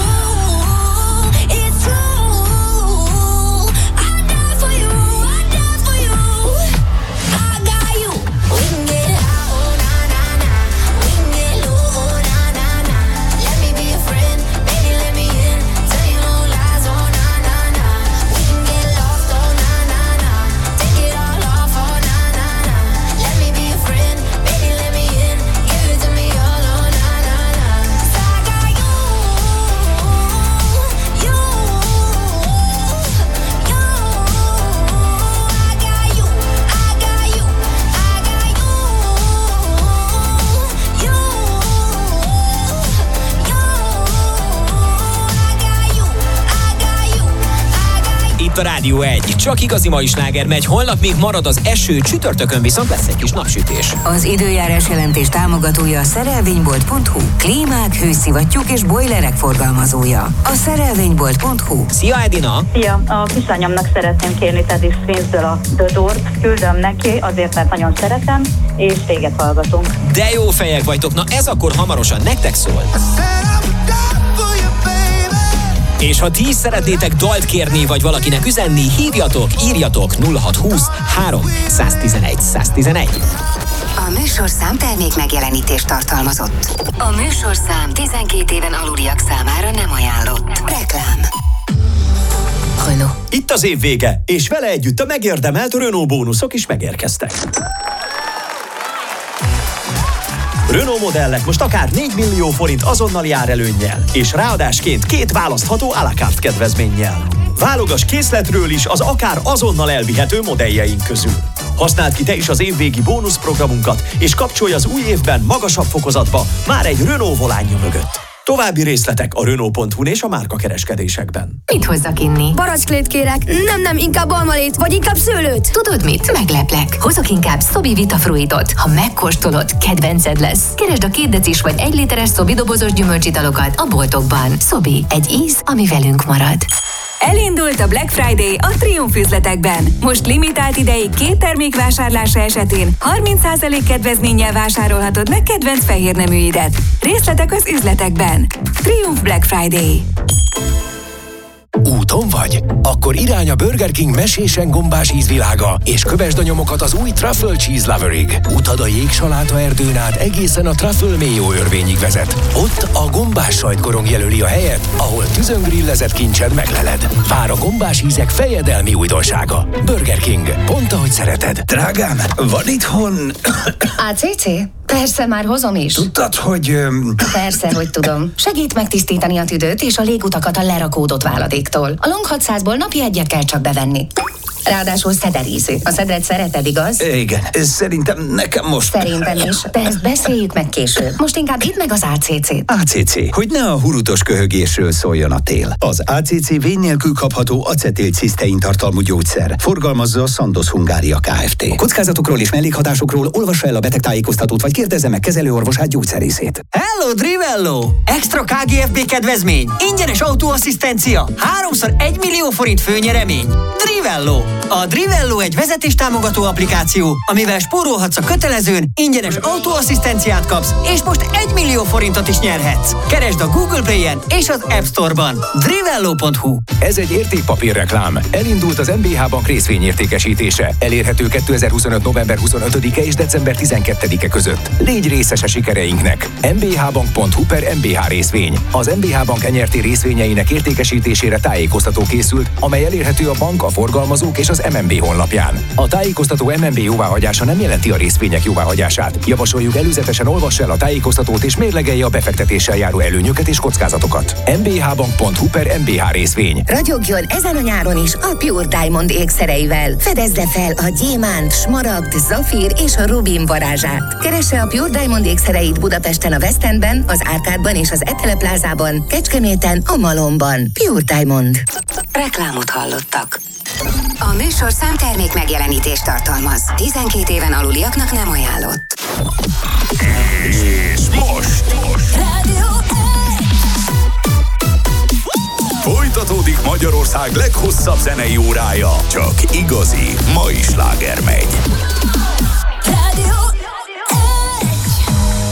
it's true. I die for you, I die for you. I got you. We can get it out, oh na na na. We can get low, oh na na na. Let me be a friend, baby, let me in. Tell you no lies, oh na na na. We can get lost, oh na na na. Take it all off, oh na na na. Let me be a friend, baby, let me in. Give it to me all, oh na na na. 'Cause I got you, you, you. I got you, I got you, I got you, you, you. Itt a Rádió egy. Csak igazi mai sláger megy, holnap még marad az eső, csütörtökön viszont lesz egy kis napsütés. Az időjárás jelentés támogatója a szerelvénybolt pont hu. Klímák, hőszivattyúk és bojlerek forgalmazója. A szerelvénybolt pont hu. Szia, Edina! Szia, a kislányomnak szeretném kérni Teddy Swinsdől a The Door-t, küldöm neki, azért, mert nagyon szeretem, és téged hallgatunk. De jó fejek vagytok, na ez akkor hamarosan nektek szól. És ha ti is szeretnétek dalt kérni, vagy valakinek üzenni, hívjatok, írjatok nulla hat húsz három egy egy egy egy egy. A műsorszám termék megjelenítést tartalmazott. A műsorszám tizenkét éven aluliak számára nem ajánlott. Reklám. Renault. Itt az év vége, és vele együtt a megérdemelt Renault bónuszok is megérkeztek. Renault modellek most akár négy millió forint azonnali árelőnnyel, és ráadásként két választható à la carte kedvezménnyel. Válogass készletről is az akár azonnal elvihető modelljeink közül. Használd ki te is az évvégi bónuszprogramunkat, és kapcsolj az új évben magasabb fokozatba már egy Renault volánja mögött. További részletek a Renault pont hu-n és a márkakereskedésekben. Mit hozzak inni? Baracklét kérek. Nem, nem, inkább almalét, vagy inkább szőlőt. Tudod mit? Megleplek. Hozok inkább Szobi Vitafruitot. Ha megkóstolod, kedvenced lesz. Keresd a két decis vagy egy literes Szobi dobozos gyümölcsidalokat a boltokban. Szobi, egy íz, ami velünk marad. Elindult a Black Friday a Triumph üzletekben. Most limitált ideig két termék vásárlása esetén harminc százalék kedvezménnyel vásárolhatod meg kedvenc fehérneműidet. Részletek az üzletekben. Triumph Black Friday. Úton vagy? Akkor irány a Burger King mesésen gombás ízvilága, és kövesd a nyomokat az új Truffle Cheese Loverig. Utad a jégsaláta erdőn át egészen a Truffle Mayo örvényig vezet. Ott a gombás sajtkorong jelöli a helyet, ahol tüzöngrillezett kincsed megleled. Vár a gombás ízek fejedelmi újdonsága. Burger King, pont ahogy szereted. Drágám, van itthon... á cé cé? Persze, már hozom is. Tudtad, hogy... Öm... Persze, hogy tudom. Segít megtisztítani a tüdőt és a légutakat a lerakódott váladéktól. A Long hatszázból napi egyet kell csak bevenni. Ráadásul szederízű. A szedret szereted, igaz? Igen, szerintem nekem most... Szerintem is. De ezt beszéljük meg később. Most inkább idd meg az á cé cét. á cé cé, hogy ne a hurutos köhögésről szóljon a tél. Az á cé cé vény nélkül kapható acetilcisztein tartalmú gyógyszer. Forgalmazza a Sandoz Hungária Kft. A kockázatokról és mellékhatásokról olvassa el a betegtájékoztatót, vagy kérdezze meg kezelőorvosát, gyógyszerészét. Hello, Drivello! Extra ká gé ef bé kedvezmény, ingyenes autóasszisztencia, háromszor egy millió forint főnyeremény. Drivello! A Drivello egy vezetéstámogató applikáció, amivel spórolhatsz a kötelezőn, ingyenes autóasszisztenciát kapsz, és most egy millió forintot is nyerhetsz. Keresd a Google Play-en és az App Store-ban. Drivello pont hu. Ez egy értékpapírreklám. Elindult az em bé há Bank részvényértékesítése. Elérhető kétezer-huszonöt november huszonötödike és december tizenkettedike között. Légy részes a sikereinknek. em bé há bank pont hu per em bé há részvény. Az em bé há Bank en er té részvényeinek értékesítésére tájékoztató készült, amely elérhető a bank, a forgalmazók és az em en bé honlapján. A tájékoztató em en bé jóváhagyása nem jelenti a részvények jóváhagyását. Javasoljuk, előzetesen olvass el a tájékoztatót és mérlegelje a befektetéssel járó előnyöket és kockázatokat. em bé há bank pont hu per em bé há részvény. Ragyogjon ezen a nyáron is a Pure Diamond ékszereivel. Fedezze fel a gyémánt, smaragd, zafír és a rubin varázsát. Keresse a Pure Diamond ékszereit Budapesten a West Endben, az Árkádban és az Etele Plázában, Kecskeméten, a Malomban. Pure Diamond. Reklámot hallottak. A műsorszám termék megjelenítést tartalmaz. tizenkét éven aluliaknak nem ajánlott. És most! Rádió Folytatódik Magyarország leghosszabb zenei órája. Csak igazi mai sláger megy. Rádió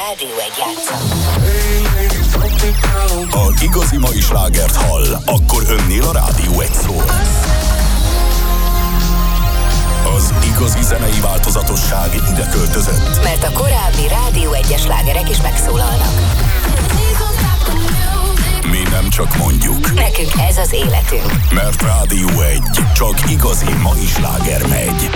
Rádió egy játszat. Ha igazi mai slágert hall, akkor önnél a Rádió egy szól. Az igazi zenei változatosság ide költözött. Mert a korábbi Rádió egyes slágerek is megszólalnak. Mi nem csak mondjuk. Nekünk ez az életünk. Mert Rádió egy, csak igazi mai sláger megy.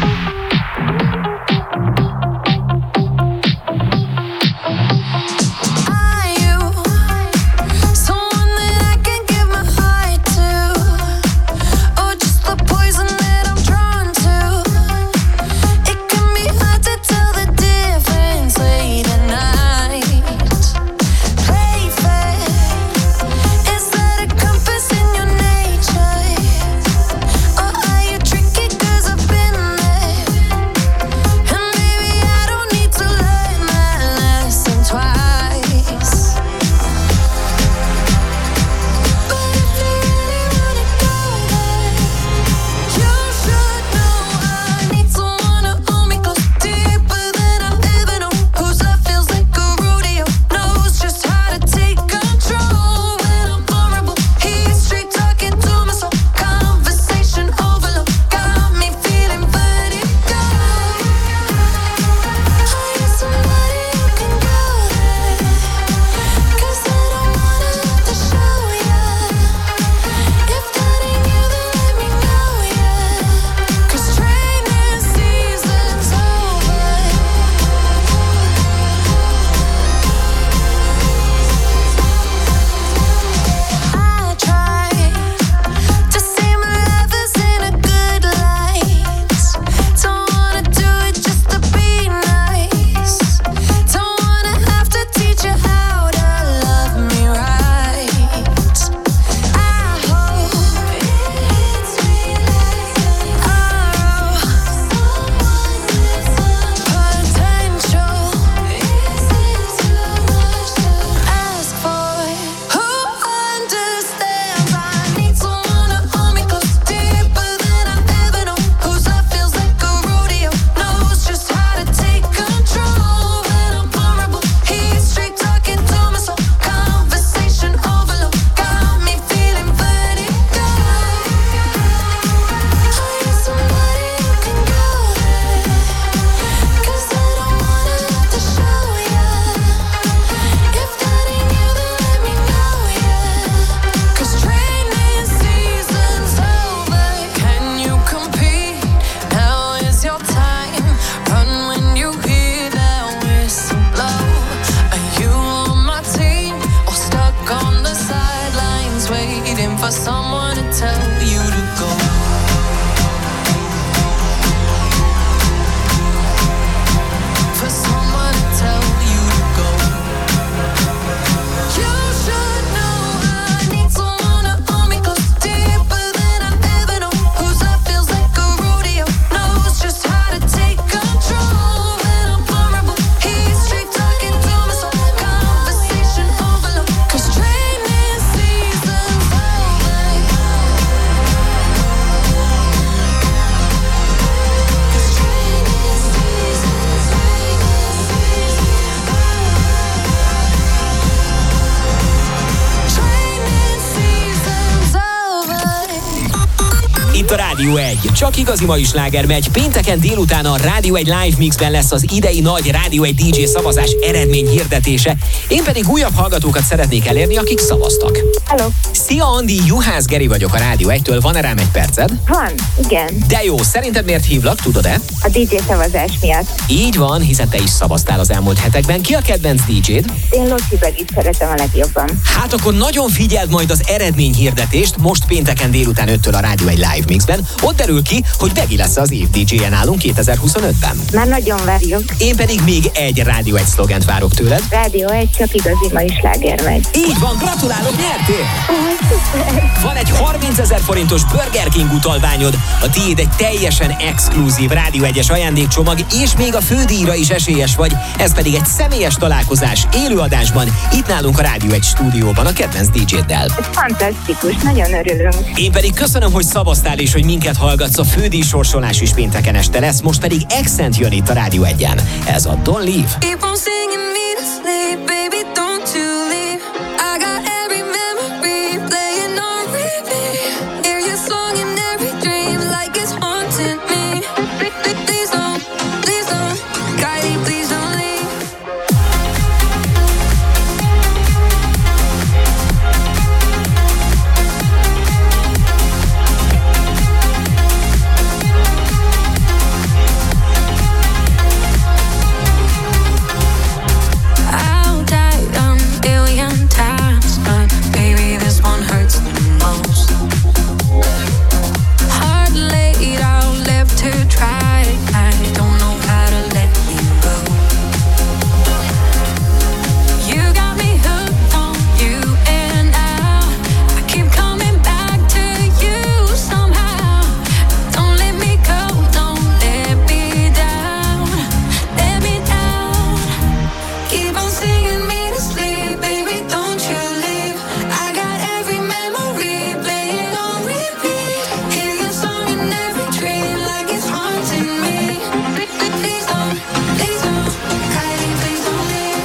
Itt a Rádió egy. Csak igazi mai sláger megy. Pénteken délután a Rádió egy Live Mixben lesz az idei nagy Rádió egy dé dzsé szavazás eredmény hirdetése. Én pedig újabb hallgatókat szeretnék elérni, akik szavaztak. Hello. Szia Andi, Juhász Geri vagyok a Rádió egytől. Van-e rám egy perced? Van, igen. De jó, szerinted miért hívlak, tudod-e? A dé dzsé szavazás miatt. Így van, hiszen te is szavaztál az elmúlt hetekben. Ki a kedvenc dé dzséd? Én Loki Begit szeretem a legjobban. Hát akkor nagyon figyeld majd az eredményhirdetést most pénteken délután öttől a Rádió egy Live Mixben. Ott derül ki, hogy Begi lesz az év dé dzséje nálunk kétezer-huszonötben. Már nagyon várjuk. Én pedig még egy Rádió egy szlogent várok tőled. Rádió egy, csak igazi mai sláger megy. Így van, gratulálok, nyertél! Van egy harmincezer forintos Burger King utalványod, a tiéd egy teljesen exkluzív Rádió egyes ajándékcsomag, és még a fődíjra is esélyes vagy, ez pedig egy személyes találkozás élőadásban, itt nálunk a Rádió egy stúdióban a kedvenc dé dzséddel. Ez fantasztikus, nagyon örülünk. Én pedig köszönöm, hogy szavaztál és hogy minket hallgatsz, a fődíj sorsolás is pénteken este lesz, most pedig Accent jön itt a Rádió egyen. Ez a Don't Leave. Keep on singing me the sleep, baby, don't you leave. I got every memory playing on repeat. Hear your song in every dream like it's haunting me. Please don't, please don't, Kylie, please don't leave. I'll die a billion times, but baby, this one hurts the most. Heart laid out, left to try. I don't know how to let you go. You got me hooked on you, and I, I keep coming back to you somehow. Don't let me go, don't let me down, let me down. Keep on singing me to sleep, baby, don't you leave. I got every memory playing on repeat. Hear your song in every dream like it's haunting me. Please don't, please don't, Kylie, please don't leave.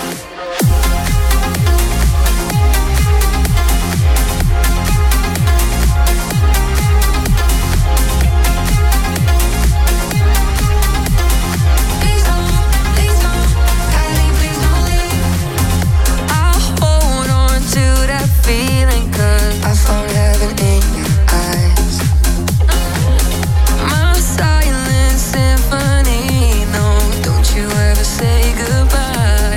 Please don't, please don't, Kylie, please don't leave. I'll hold on to that feeling 'cause I found heaven in your eyes. My silent symphony, no, don't you ever say goodbye.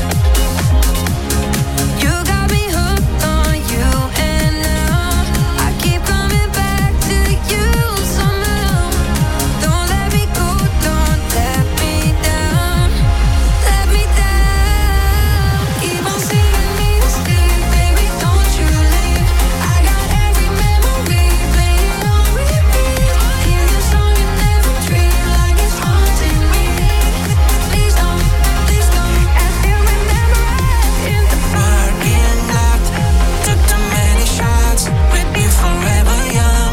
You got me hooked on you, and now I keep coming back to you somehow. Don't let me go, don't let me down, let me down. Keep on singing me to sleep, baby, don't you leave. I got every memory playing on repeat. Hear your song in every dream like it's haunting me. Please don't, please don't. I still remember us in the parking lot. Took too many shots, we'd be forever young.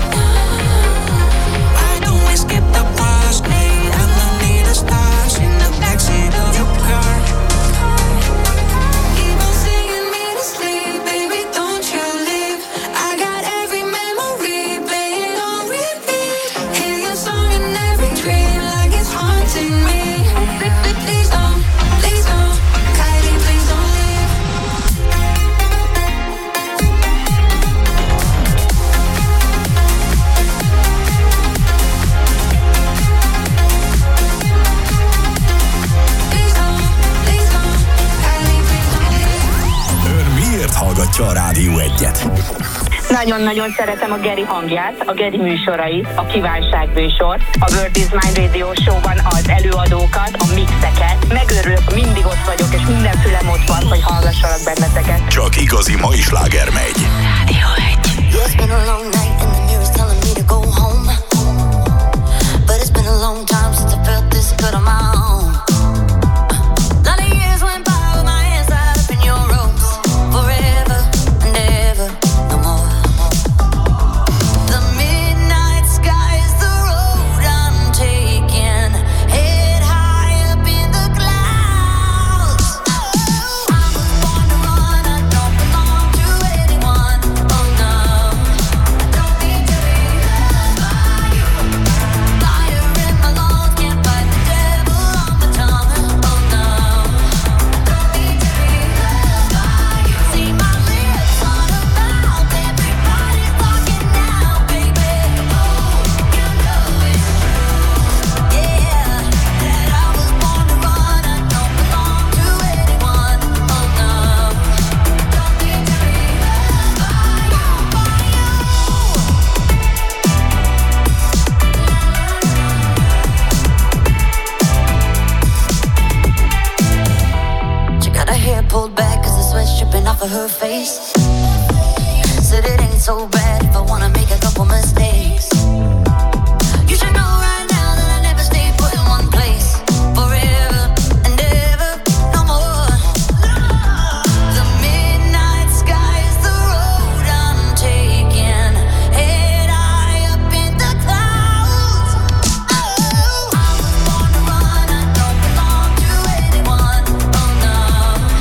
Why don't we skip the bus, lay underneath the stars in the backseat of your car? Keep on singing me to sleep, baby, don't you leave. I got every memory playing on repeat. Hear your song in every dream like it's haunting me. Please don't, please don't, Kylie, please don't leave. Please don't, please don't, Kylie, please don't leave. Ön miért hallgatja a Rádió Egyet? Nagyon-nagyon szeretem a Geri hangját, a Geri műsorait, a Kívánság műsort, a World is Mine Radio Show-ban az előadókat, a mixeket. Megörülök, mindig ott vagyok, és minden fülem ott van, hogy hallgassalak benneteket. Csak igazi mai sláger megy. Rádió egy. Yeah, it's been a long night and the mirror's telling me to go home. But it's been a long time since I felt this good on my own. Lot of years went by with my hands tied up in your ropes. Forever and ever, no more. The midnight sky is the road I'm taking. Head high up in the clouds. I was born to run, I don't belong to anyone. Oh no, don't need to be loved by you. Fire in my lungs, can't fight the devil on my tongue. Oh no, don't need to be loved by you. See my lips on a mouth, everybody's talking now, baby. Oh, you know it's true, yeah. That I was born to run, I don't belong to anyone. Oh no, don't need to be loved by you. She got her hair pulled back 'cause the sweat's dripping off of her face. Said it ain't so bad if I wanna make a couple mistakes. You should know right now that I never stay put in one place. Forever and ever, no more. The midnight sky is the road I'm taking. Head high up in the clouds. Oh, I was born to run, I don't belong to anyone. Oh no.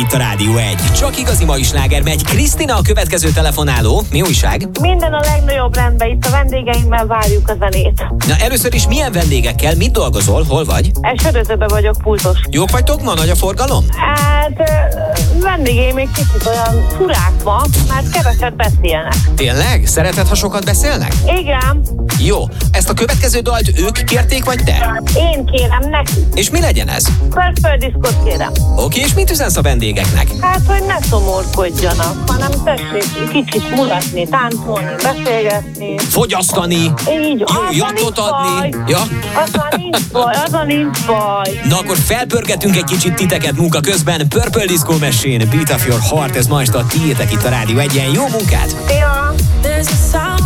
itt a Rádió egy. Csak igazi mai sláger megy. Krisztina a következő telefonáló. Mi újság? Minden a legnagyobb rendben, itt a vendégeimmel várjuk a zenét. Na először is milyen vendégekkel? Mit dolgozol? Hol vagy? Egy sörözőben vagyok, pultos. Jók vagytok ma? Nagy a forgalom? Hát vendégeim még kicsit olyan furák ma, mert keveset beszélnek. Tényleg? Szereted, ha sokat beszélnek? Igen. Jó. Ezt a következő dalt ők kérték, vagy te? Én kérem neki. És mi legyen ez? Purple Disco-t kérem. Oké, és mit üzensz a vendégeknek? Hát, hogy ne szomorkodjanak, hanem tessék kicsit mulatni, táncolni, beszélgetni. Fogyasztani. Így, jó, jattot adni. Ja? Azon nincs baj, azon nincs baj. Na akkor felpörgetünk egy kicsit titeket munka közben. Purple Disco Machine, Beat of Your Heart, ez ma este a tiétek itt a Rádió egyen. Jó munkát! Ja. There's a sound